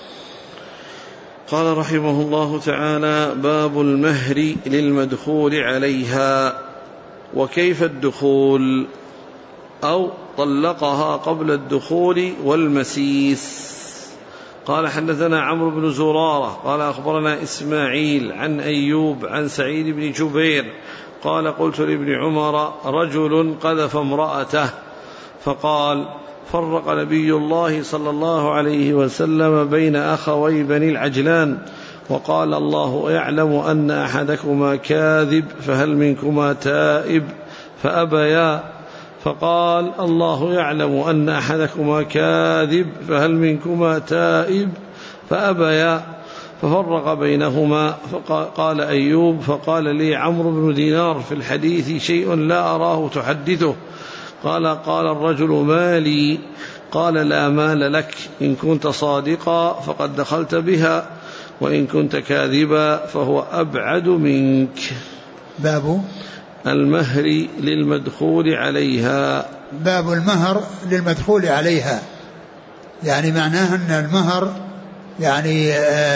قال رحمه الله تعالى: باب المهر للمدخول عليها وكيف الدخول، أو طلقها قبل الدخول والمسيس. قال حدثنا عمرو بن زرارة قال أخبرنا إسماعيل عن أيوب عن سعيد بن جبير قال قلت لابن عمر: رجل قذف امرأته، فقال: فرق نبي الله صلى الله عليه وسلم بين أخوي بني العجلان وقال: الله يعلم أن أحدكما كاذب فهل منكما تائب؟ فأبيا. فقال: الله يعلم أن أحدكما كاذب فهل منكما تائب؟ فأبيا. ففرق بينهما. فقال أيوب: فقال لي عمرو بن دينار في الحديث شيء لا أراه تحدثه. قال الرجل: ما لي؟ قال: لا مال لك، إن كنت صادقا فقد دخلت بها، وإن كنت كاذبا فهو أبعد منك. باب المهر للمدخول عليها. باب المهر للمدخول عليها، يعني معناه أن المهر يعني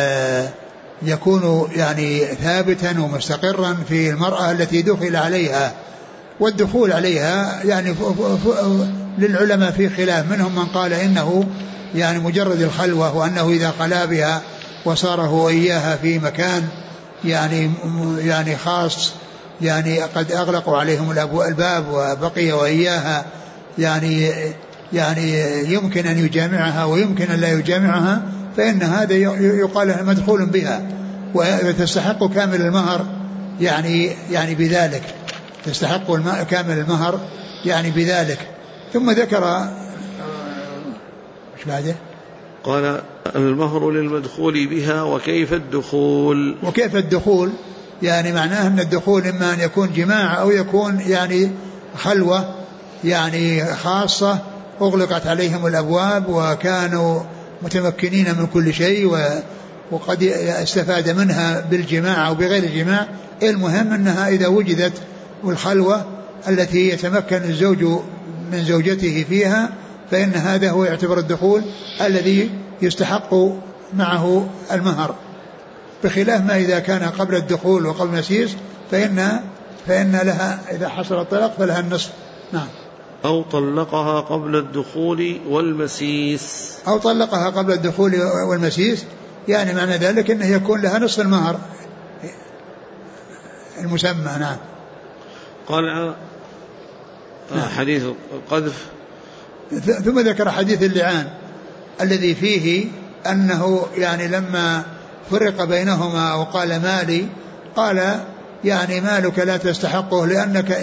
يكون يعني ثابتا ومستقرا في المرأة التي دخل عليها، والدخول عليها يعني للعلماء في خلاف، منهم من قال إنه يعني مجرد الخلوة، وأنه إذا خلا بها وصار هو إياها في مكان يعني خاص، يعني قد أغلقوا عليهم الباب وبقي وإياها يعني يمكن أن يجامعها ويمكن أن لا يجامعها، فإن هذا يقال مدخول بها وتستحق كامل المهر يعني بذلك، تستحق كامل المهر يعني بذلك. ثم ذكر ايش بعده؟ قال: المهر للمدخول بها وكيف الدخول. وكيف الدخول يعني معناه أن الدخول إما أن يكون جماع أو يكون يعني خلوة يعني خاصة أغلقت عليهم الأبواب وكانوا متمكنين من كل شيء وقد استفاد منها بالجماع أو بغير الجماع. المهم أنها إذا وجدت الخلوة التي يتمكن الزوج من زوجته فيها، فإن هذا هو يعتبر الدخول الذي يستحق معه المهر، بخلاف ما إذا كان قبل الدخول وقبل المسيس فإن لها إذا حصل الطلاق فلها النصف. نعم. أو طلقها قبل الدخول والمسيس. أو طلقها قبل الدخول والمسيس يعني معنى ذلك أنه يكون لها نصف المهر المسمى. نعم. قال حديث القذف. ثم ذكر حديث اللعان الذي فيه أنه يعني لما فرق بينهما وقال مالي، قال يعني مالك لا تستحقه، لأنك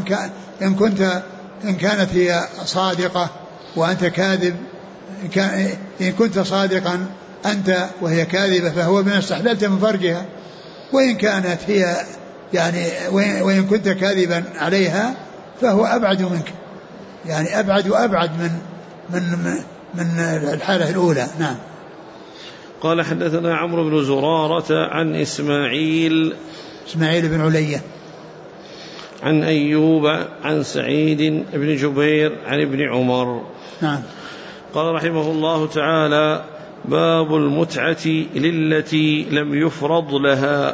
إن كانت هي صادقة وأنت كاذب، إن كنت صادقا أنت وهي كاذبة فهو بما استحللت من فرجها، وإن كانت هي يعني وإن كنت كاذبا عليها فهو أبعد منك، يعني أبعد من الحالة الأولى. نعم. قال حدثنا عمرو بن زرارة عن إسماعيل بن علية عن أيوب عن سعيد بن جبير عن ابن عمر. نعم. قال رحمه الله تعالى: باب المتعة للتي لم يفرض لها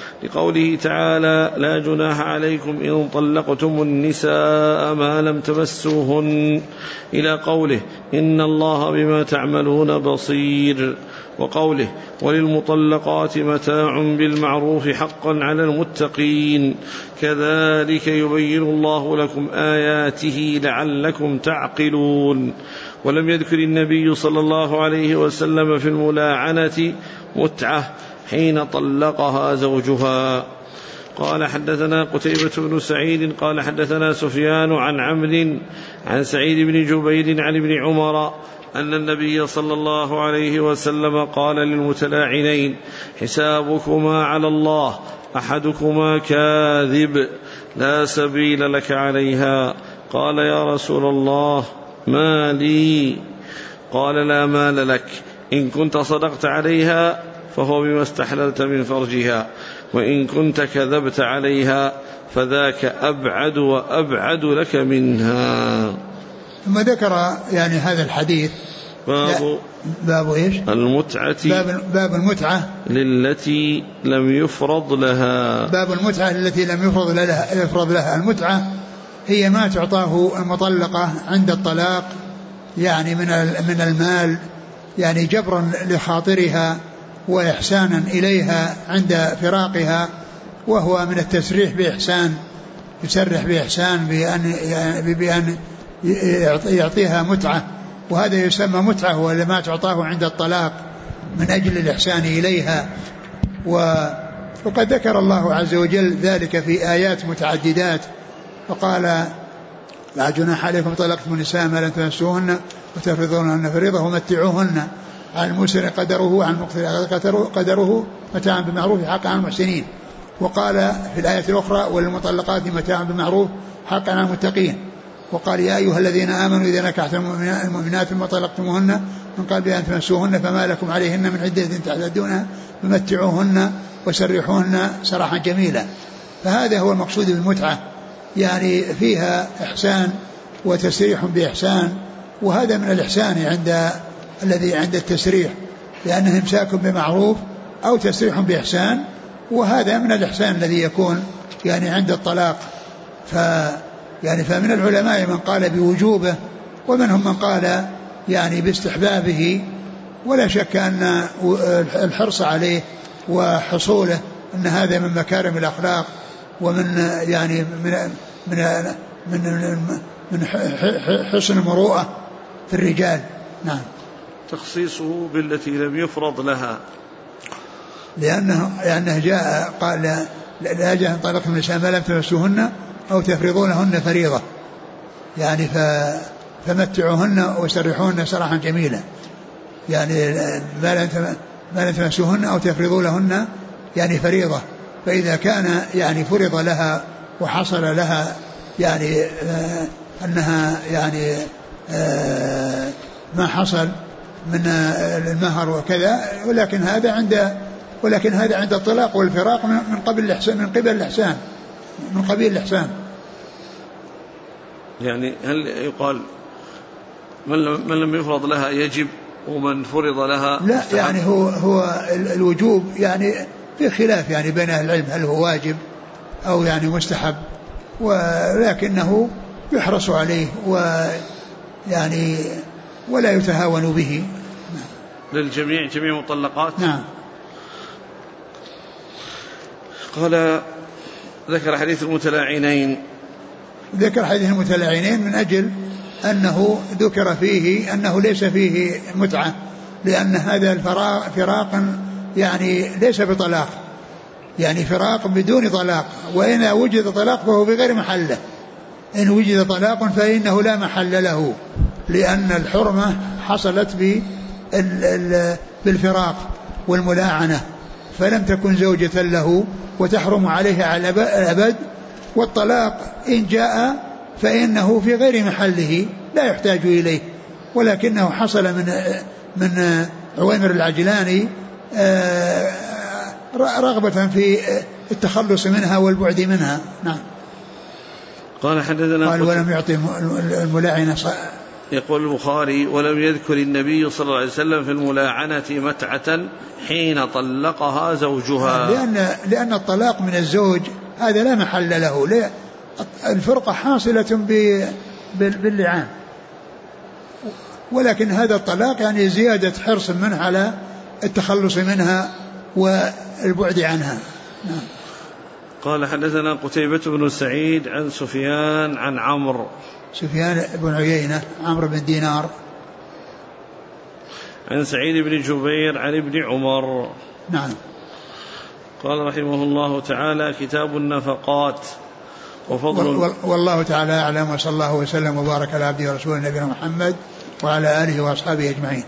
لقوله تعالى لا جناح عليكم إن طلقتم النساء ما لم تمسوهن إلى قوله إن الله بما تعملون بصير، وقوله وللمطلقات متاع بالمعروف حقا على المتقين كذلك يبين الله لكم آياته لعلكم تعقلون. ولم يذكر النبي صلى الله عليه وسلم في الملاعنة متعة حين طلقها زوجها. قال حدثنا قتيبة بن سعيد قال حدثنا سفيان عن عمرو عن سعيد بن جبير عن ابن عمر أن النبي صلى الله عليه وسلم قال للمتلاعنين حسابكما على الله أحدكما كاذب لا سبيل لك عليها. قال يا رسول الله ما لي؟ قال لا مال لك، إن كنت صدقت عليها فهو بما استحللت من فرجها، وإن كنت كذبت عليها فذاك أبعد وأبعد لك منها. ثم ذكر يعني هذا الحديث باب إيش؟ المتعة، باب المتعة للتي لم يفرض لها. باب المتعة التي لم يفرض لها. المتعة هي ما تعطاه المطلقة عند الطلاق يعني من المال، يعني جبرا لخاطرها وإحسانا إليها عند فراقها، وهو من التسريح بإحسان، يسرح بإحسان بأن يعطيها متعة، وهذا يسمى متعة ولما تعطاه عند الطلاق من أجل الإحسان إليها. وقد ذكر الله عز وجل ذلك في آيات متعددات، وقال لا جناح عليكم طلقتم النساء ما لم تمسوهن وتفرضون لهن فريضة ومتعوهن على المسر قدره وعلى المقتر قدره متاعا بالمعروف حقا على المحسنين. وقال في الآية الأخرى وللمطلقات متاعا بالمعروف حقا على المتقين. وقال يا أيها الذين آمنوا إذا نكحتم المؤمنات ثم طلقتموهن من قبل أن تمسوهن فما لكم عليهن من عدة تعتدونها فمتعوهن وسرحوهن سراحا جميلا. فهذا هو المقصود بالمتعة، يعني فيها إحسان وتسريح بإحسان، وهذا من الإحسان الذي عند التسريح، لأنه إمساك بمعروف أو تسريح بإحسان، وهذا من الإحسان الذي يكون يعني عند الطلاق. فمن العلماء من قال بوجوبه ومنهم من قال يعني باستحبابه، ولا شك أن الحرص عليه وحصوله أن هذا من مكارم الأخلاق ومن يعني من حسن المروءة في الرجال. نعم. تخصيصه بالتي لم يفرض لها لأنه جاء قال لا جاء طلقتم النساء ما لم تمسوهن أو تفرضونهن فريضة، يعني فمتعوهن وسرحوهن سراحا جميلا، يعني ما لم تمسوهن أو تفرضوا لهن يعني فريضة. فإذا كان يعني فرض لها وحصل لها يعني أنها يعني ما حصل من المهر وكذا، ولكن هذا عند الطلاق والفراق من قبل الإحسان، من قبيل الإحسان. يعني هل يقال من لم يفرض لها يجب ومن فرض لها لا مستحب؟ يعني هو الوجوب يعني في خلاف يعني بين أهل العلم هل هو واجب أو يعني مستحب، ولكنه يحرص عليه ويعني ولا يتهاون به. للجميع جميع المطلقات. نعم. قال ذكر حديث المتلاعنين، ذكر حديث المتلاعنين من أجل أنه ذكر فيه أنه ليس فيه متعة، لأن هذا فراق يعني ليس بطلاق، يعني فراق بدون طلاق، وإن وجد طلاق فهو بغير محله. إن وجد طلاق فإنه لا محل له، لأن الحرمة حصلت بالفراق والملاعنة، فلم تكن زوجة له وتحرم عليها على الأبد. والطلاق إن جاء فإنه في غير محله لا يحتاج إليه، ولكنه حصل من عويمر العجلاني رغبة في التخلص منها والبعد منها. نعم. قال حدثنا قال ولم يعطي الملاعنة يقول البخاري: ولم يذكر النبي صلى الله عليه وسلم في الملاعنة متعة حين طلقها زوجها. لأن الطلاق من الزوج هذا لا محل له، الفرقة حاصلة باللعان، ولكن هذا الطلاق يعني زيادة حرص منه على التخلص منها والبعد عنها. نعم. قال: حدثنا قتيبة بن سعيد عن سفيان عن عمرو، سفيان بن عيينة، عمرو بن دينار، عن سعيد بن جبير عن ابن عمر. نعم. قال رحمه الله تعالى: كتاب النفقات وفضل. والله تعالى أعلم، وصلى الله وسلم وبارك على عبده ورسوله نبينا محمد وعلى آله وأصحابه أجمعين.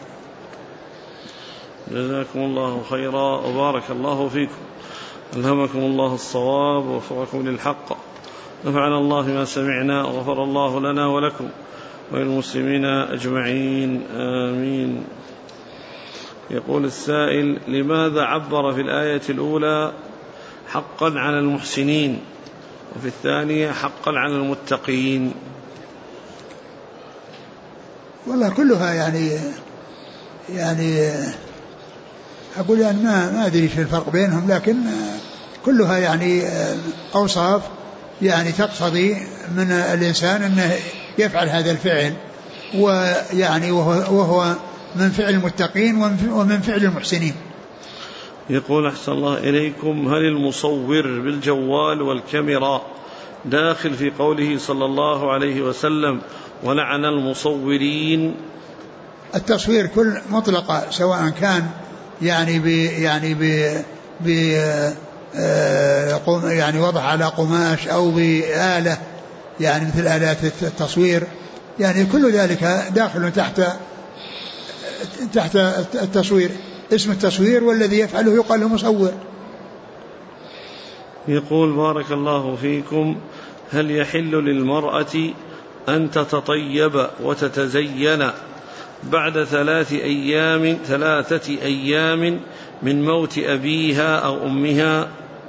جزاكم الله خيرا وبارك الله فيكم، ألهمكم الله الصواب ووفقكم للحق، نفعنا الله ما سمعنا وغفر الله لنا ولكم وللمسلمين أجمعين، آمين. يقول السائل: لماذا عبر في الآية الأولى حقا على المحسنين وفي الثانية حقا على المتقين؟ والله كلها يعني أقول يعني ما أدري في الفرق بينهم، لكن كلها يعني أوصاف يعني تقتضي من الإنسان أنه يفعل هذا الفعل، ويعني وهو من فعل المتقين ومن فعل المحسنين. يقول: أحسن الله إليكم، هل المصور بالجوال والكاميرا داخل في قوله صلى الله عليه وسلم: ولعن المصورين؟ التصوير كل مطلقة، سواء كان يعني وضع على قماش أو بآلة، يعني مثل آلات التصوير، يعني كل ذلك داخل تحت التصوير. اسم التصوير والذي يفعله يقال له مصور. يقول: بارك الله فيكم، هل يحل للمرأة أن تتطيب وتتزين بعد 3 أيام من موت أبيها أو أمها؟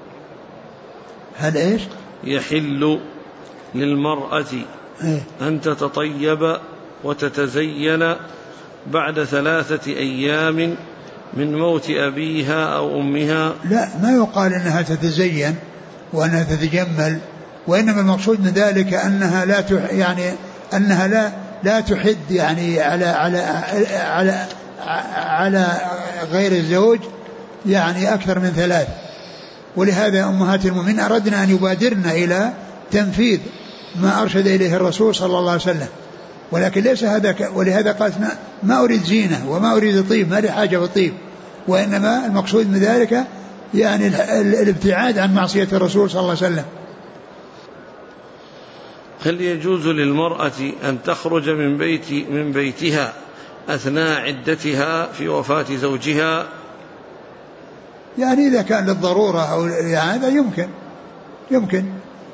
هل إيش؟ يحل للمرأة أن تتطيب وتتزين بعد 3 أيام من موت أبيها أو أمها؟ لا، ما يقال أنها تتزين وأنها تتجمل، وإنما المقصود من ذلك أنها لا تحد يعني على غير الزوج يعني أكثر من 3. ولهذا أمهات المؤمنين أردنا أن يبادرن إلى تنفيذ ما أرشد إليه الرسول صلى الله عليه وسلم، ولكن ليس هذا ولهذا قالت: ما أريد زينة وما أريد طيب، ما لي حاجة بالطيب، وإنما المقصود من ذلك يعني الابتعاد عن معصية الرسول صلى الله عليه وسلم. هل يجوز للمرأة أن تخرج من بيتها أثناء عدتها في وفاة زوجها؟ يعني إذا كان للضرورة أو هذا يمكن.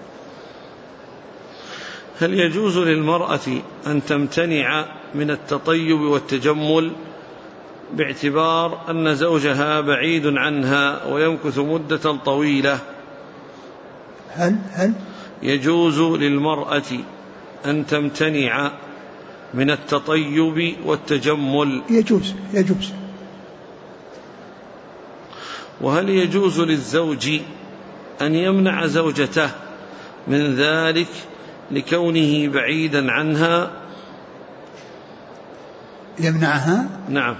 هل يجوز للمرأة أن تمتنع من التطيب والتجمل باعتبار أن زوجها بعيد عنها ويمكث مدة طويلة؟ هل يجوز للمرأة أن تمتنع من التطيب والتجمل؟ يجوز. وهل يجوز للزوج أن يمنع زوجته من ذلك لكونه بعيدا عنها؟ يمنعها؟ نعم.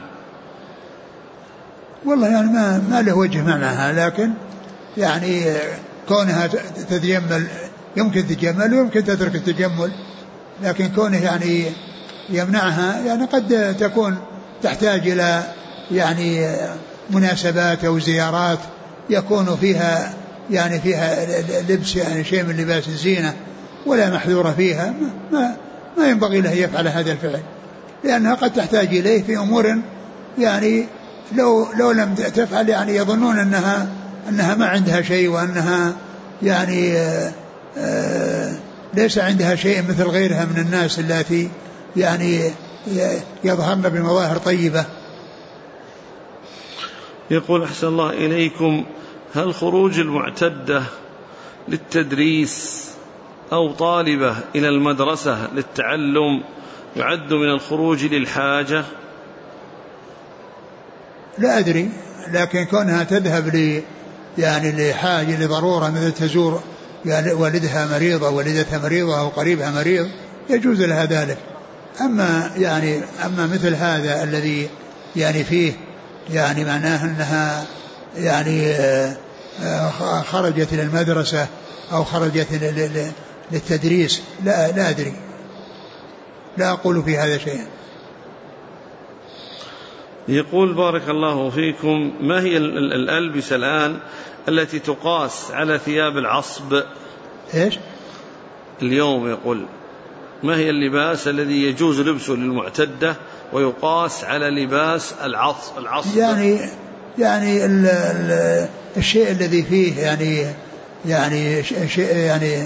والله يعني ما له وجه منعها، لكن يعني كونها تتجمل يمكن تتجمل ويمكن تترك التجمل، لكن كونه يعني يمنعها يعني قد تكون تحتاج إلى يعني مناسبات أو زيارات يكون فيها لبس يعني شيء من لباس الزينة ولا محذور فيها، ما ينبغي له يفعل هذا الفعل، لأنها قد تحتاج إليه في أمور يعني لو لم تفعل يعني يظنون أنها ما عندها شيء، وأنها يعني ليس عندها شيء مثل غيرها من الناس التي يعني يظهرن بمظاهر طيبة. يقول: أحسن الله إليكم، هل خروج المعتدة للتدريس أو طالبة إلى المدرسة للتعلم يعد من الخروج للحاجة؟ لا أدري، لكن كونها تذهب يعني لحاجة لضرورة، مثل تزور يعني والدها مريض أو والدتها مريضة أو قريبها مريض، يجوز لها ذلك. أما مثل هذا الذي يعني فيه يعني معناه أنها يعني خرجت إلى المدرسة أو خرجت للتدريس، لا أدري، لا أقول في هذا شيئا. يقول بارك الله فيكم: ما هي الألبسة الآن التي تقاس على ثياب العصب؟ إيش اليوم يقول ما هي اللباس الذي يجوز لبسه للمعتدة ويقاس على لباس العصب؟ يعني الشيء الذي فيه يعني شيء يعني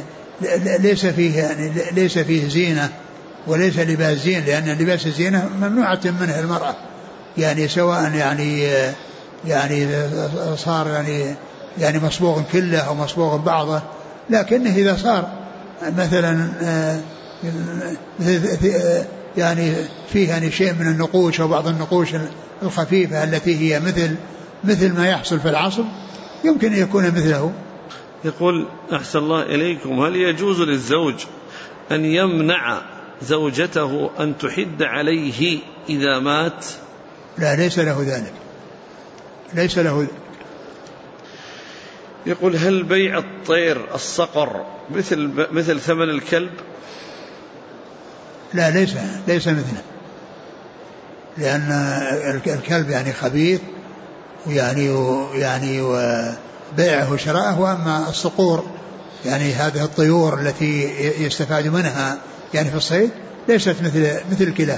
ليس فيه زينة وليس لباس زين، لأن لباس الزينة ممنوعة منه المرأة، يعني سواء يعني صار يعني مصبوغ كله أو مصبوغ بعضه، لكنه إذا صار مثلا يعني فيه يعني شيء من النقوش أو بعض النقوش الخفيفة التي هي مثل ما يحصل في العصب، يمكن أن يكون مثله. يقول: أحسن الله إليكم، هل يجوز للزوج أن يمنع زوجته أن تحد عليه إذا مات؟ لا، ليس له ذلك. يقول: هل بيع الطير الصقر مثل ثمن الكلب؟ لا، ليس مثله، لأن الكلب يعني خبيث، ويعني وبيعه وشراءه. وأما الصقور يعني هذه الطيور التي يستفاد منها يعني في الصيد ليست مثل الكلاب.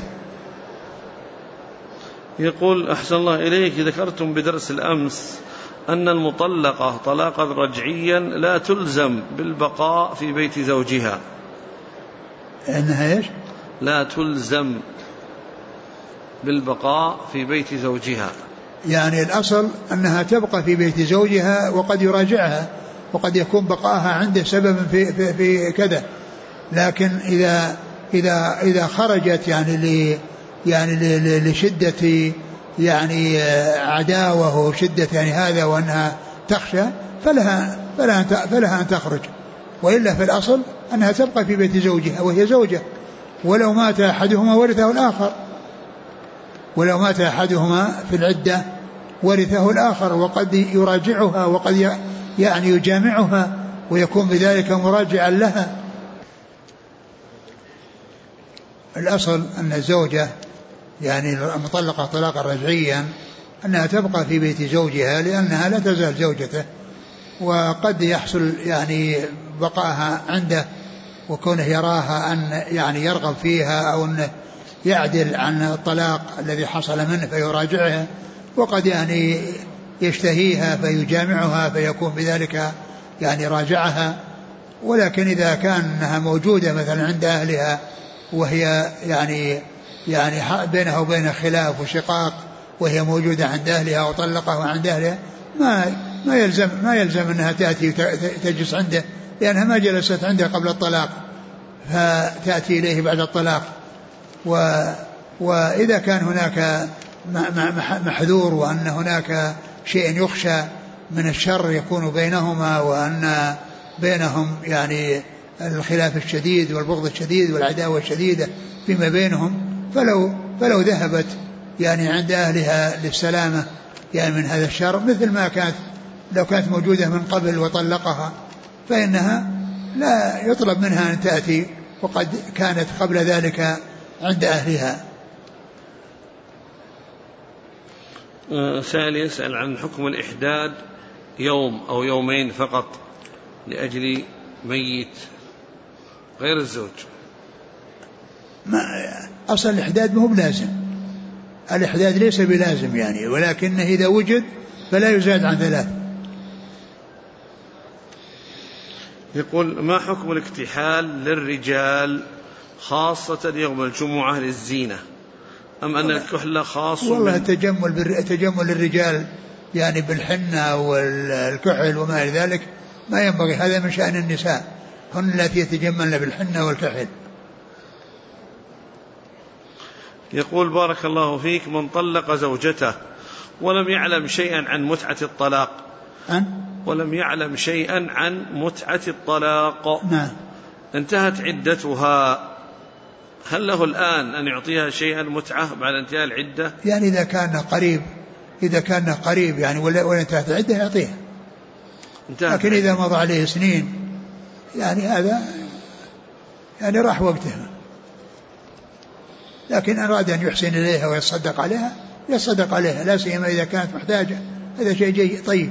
يقول: أحسن الله إليك، ذكرتم بدرس الأمس أن المطلقة طلاقا رجعيا لا تلزم بالبقاء في بيت زوجها. أنها إيش؟ لا تلزم بالبقاء في بيت زوجها، يعني الأصل أنها تبقى في بيت زوجها، وقد يراجعها وقد يكون بقاءها عنده سبب في كذا، لكن إذا خرجت يعني لشدة يعني عداوة وشدة يعني هذا، وأنها تخشى، فلها أن تخرج، وإلا في الأصل أنها تبقى في بيت زوجها وهي زوجة، ولو مات أحدهما ورثه الآخر، ولو مات أحدهما في العدة ورثه الآخر، وقد يراجعها وقد يعني يجامعها ويكون بذلك مراجعا لها. الأصل أن الزوجة يعني المطلقة طلاقا رجعيا أنها تبقى في بيت زوجها، لأنها لا تزال زوجته، وقد يحصل يعني بقاها عنده وكونه يراها أن يعني يرغب فيها أو أنه يعدل عن الطلاق الذي حصل منه فيراجعها، وقد يعني يشتهيها فيجامعها فيكون بذلك يعني راجعها. ولكن إذا كانها موجودة مثلا عند أهلها وهي يعني بينها وبين خلاف وشقاق، وهي موجودة عند أهلها وطلقها عند أهلها، ما يلزم أنها تأتي تجلس عنده، لأنها ما جلست عنده قبل الطلاق فتأتي إليه بعد الطلاق. وإذا كان هناك محذور وأن هناك شيء يخشى من الشر يكون بينهما، وأن بينهم يعني الخلاف الشديد والبغض الشديد والعداوة الشديدة فيما بينهم، فلو ذهبت يعني عند أهلها للسلامة يعني من هذا الشر، مثل ما كانت لو كانت موجودة من قبل وطلقها، فإنها لا يطلب منها أن تأتي وقد كانت قبل ذلك عند أهلها. سائل يسأل عن حكم الإحداد يوم أو يومين فقط لأجل ميت غير الزوج. أصل الإحداد ما هو بلازم، الإحداد ليس بلازم يعني، ولكنه إذا وجد فلا يزاد عن 3. يقول: ما حكم الاكتحال للرجال خاصة يوم الجمعة للزينة، أم أن الكحل خاص؟ والله التجمل للرجال يعني بالحنة والكحل وما إلى ذلك ما ينبغي، هذا من شأن النساء، هن التي يتجملن بالحنة والكحل. يقول بارك الله فيك: من طلق زوجته ولم يعلم شيئا عن متعة الطلاق ولم يعلم شيئا عن متعة الطلاق نعم. انتهت عدتها، هل له الآن أن يعطيها شيئا متعة بعد انتهاء العدة؟ يعني إذا كان قريب يعني ولا انتهت العدة يعطيها، لكن إذا مضى عليه سنين يعني هذا يعني راح وقتها. لكن أراد أن يحسن إليها ويتصدق عليها يتصدق عليها، لا سيما إذا كانت محتاجة، هذا شيء جيد طيب.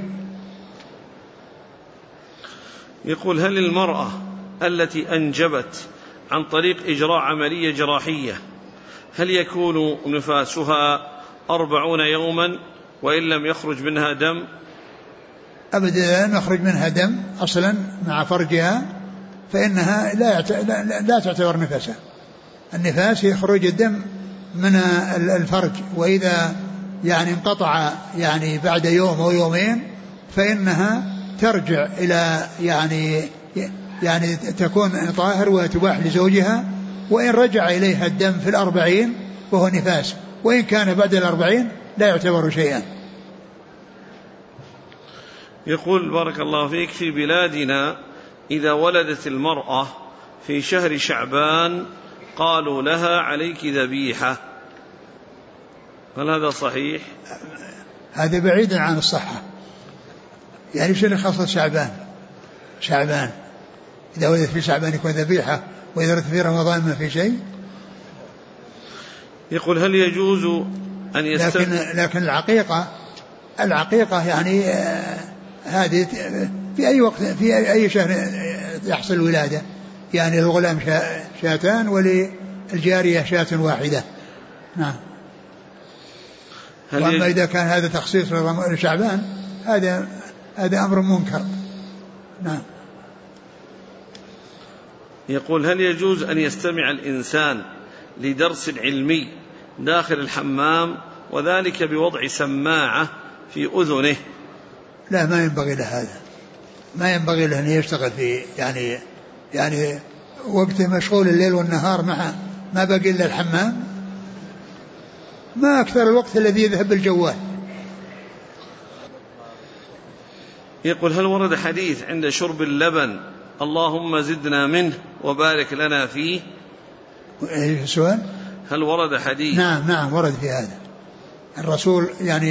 يقول: هل المرأة التي أنجبت عن طريق إجراء عملية جراحية هل يكون نفاسها 40 يوما وإن لم يخرج منها دم؟ أبدا لم يخرج منها دم أصلا مع فرجها فإنها لا تعتبر نفاسا. النفاس يخرج الدم من الفرج، وإذا يعني انقطع يعني بعد يوم أو يومين فإنها ترجع إلى يعني تكون طاهر وتباح لزوجها، وإن رجع إليها الدم في 40 وهو نفاس، وإن كان بعد 40 لا يعتبر شيئا. يقول بارك الله فيك: في بلادنا إذا ولدت المرأة في شهر شعبان قالوا لها عليك ذبيحة، هل هذا صحيح؟ هذا بعيد عن الصحة، يعني شنو خاصة شعبان إذا ولدت في شعبان يكون ذبيحة، وإذا ولدت في رمضان ما في شيء. يقول: هل يجوز أن لكن العقيقة يعني هذه في أي وقت في أي شهر يحصل الولادة، يعني للغلام شاتان وللجارية شاة واحدة. نعم. وأما إذا كان هذا تخصيص لشعبان هذا أمر منكر. نعم. يقول: هل يجوز أن يستمع الإنسان لدرس علمي داخل الحمام وذلك بوضع سماعة في أذنه؟ لا، ما ينبغي له هذا، ما ينبغي له أن يشتغل في يعني وقته مشغول الليل والنهار ما بقي إلا الحمام، ما أكثر الوقت الذي يذهب بالجوال. يقول: هل ورد حديث عند شرب اللبن اللهم زدنا منه وبارك لنا فيه؟ سؤال: هل ورد حديث؟ نعم ورد في هذا. الرسول يعني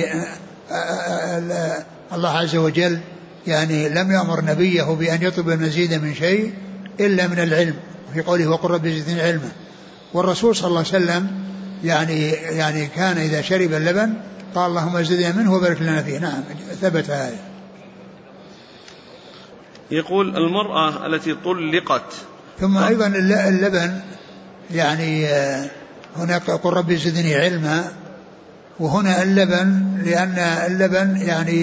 الله عز وجل يعني لم يأمر نبيه بأن يطلب المزيد من شيء إلا من العلم، في قوله وقل رب زدني علما. والرسول صلى الله عليه وسلم يعني كان إذا شرب اللبن قال اللهم زدنا منه وبارك لنا فيه. نعم ثبت هذا. يقول: المرأة التي طلقت ثم أيضا اللبن يعني هناك قل رب زدني علما، وهنا اللبن لأن اللبن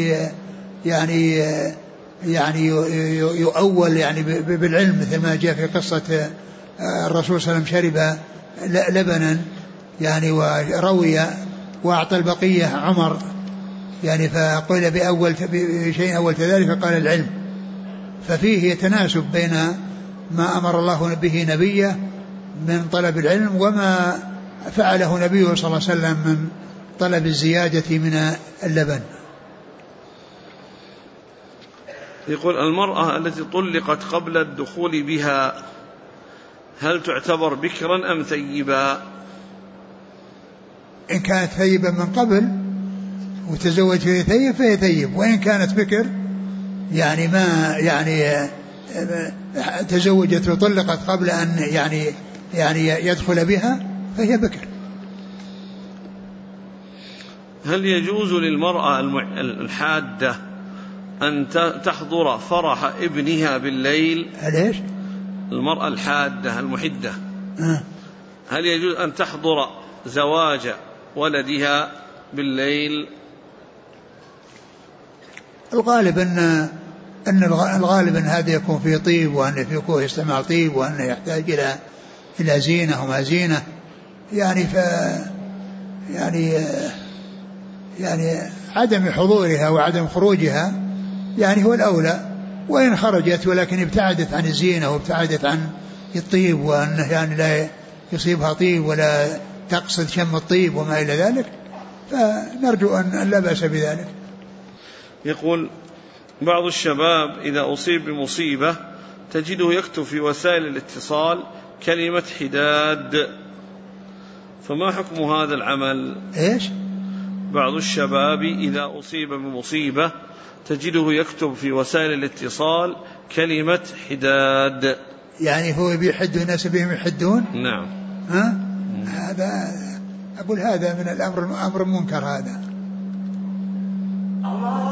يعني يؤول يعني بالعلم، مثل ما جاء في قصة الرسول صلى الله عليه وسلم شرب لبنا يعني وروي وأعطى البقية عمر، يعني فقيل بشيء أول ذلك فقال العلم. ففيه يتناسب بين ما أمر الله به نبيه من طلب العلم وما فعله نبيه صلى الله عليه وسلم من طلب الزيادة من اللبن. يقول: المرأة التي طلقت قبل الدخول بها هل تعتبر بكرا أم ثيبا؟ إن كانت ثيبا من قبل وتزوج في ثيب فهي ثيب، وإن كانت بكر يعني ما يعني تزوجت وطلقت قبل أن يعني يدخل بها فهي بكر. هل يجوز للمرأة الحادة أن تحضر فرح ابنها بالليل؟ ليش؟ المرأة الحادة المحدة هل يجوز أن تحضر زواج ولدها بالليل؟ الغالب أن الغالب أن هذا يكون في طيب، وأن يكون يستمع طيب، وأن يحتاج إلى زينة وما زينة يعني عدم حضورها وعدم خروجها يعني هو الأولى، وإن خرجت ولكن ابتعدت عن الزينة وابتعدت عن الطيب، وأنه يعني لا يصيبها طيب ولا تقصد شم الطيب وما إلى ذلك، فنرجو أن لا بأس بذلك. يقول بعض الشباب إذا أصيب بمصيبة تجده يكتب في وسائل الاتصال كلمة حداد، فما حكم هذا العمل؟ إيش؟ بعض الشباب إذا أصيب بمصيبة تجده يكتب في وسائل الاتصال كلمة حداد، يعني هو بيحد الناس بهم يحدون. نعم. هذا أقول هذا من الأمر منكر هذا.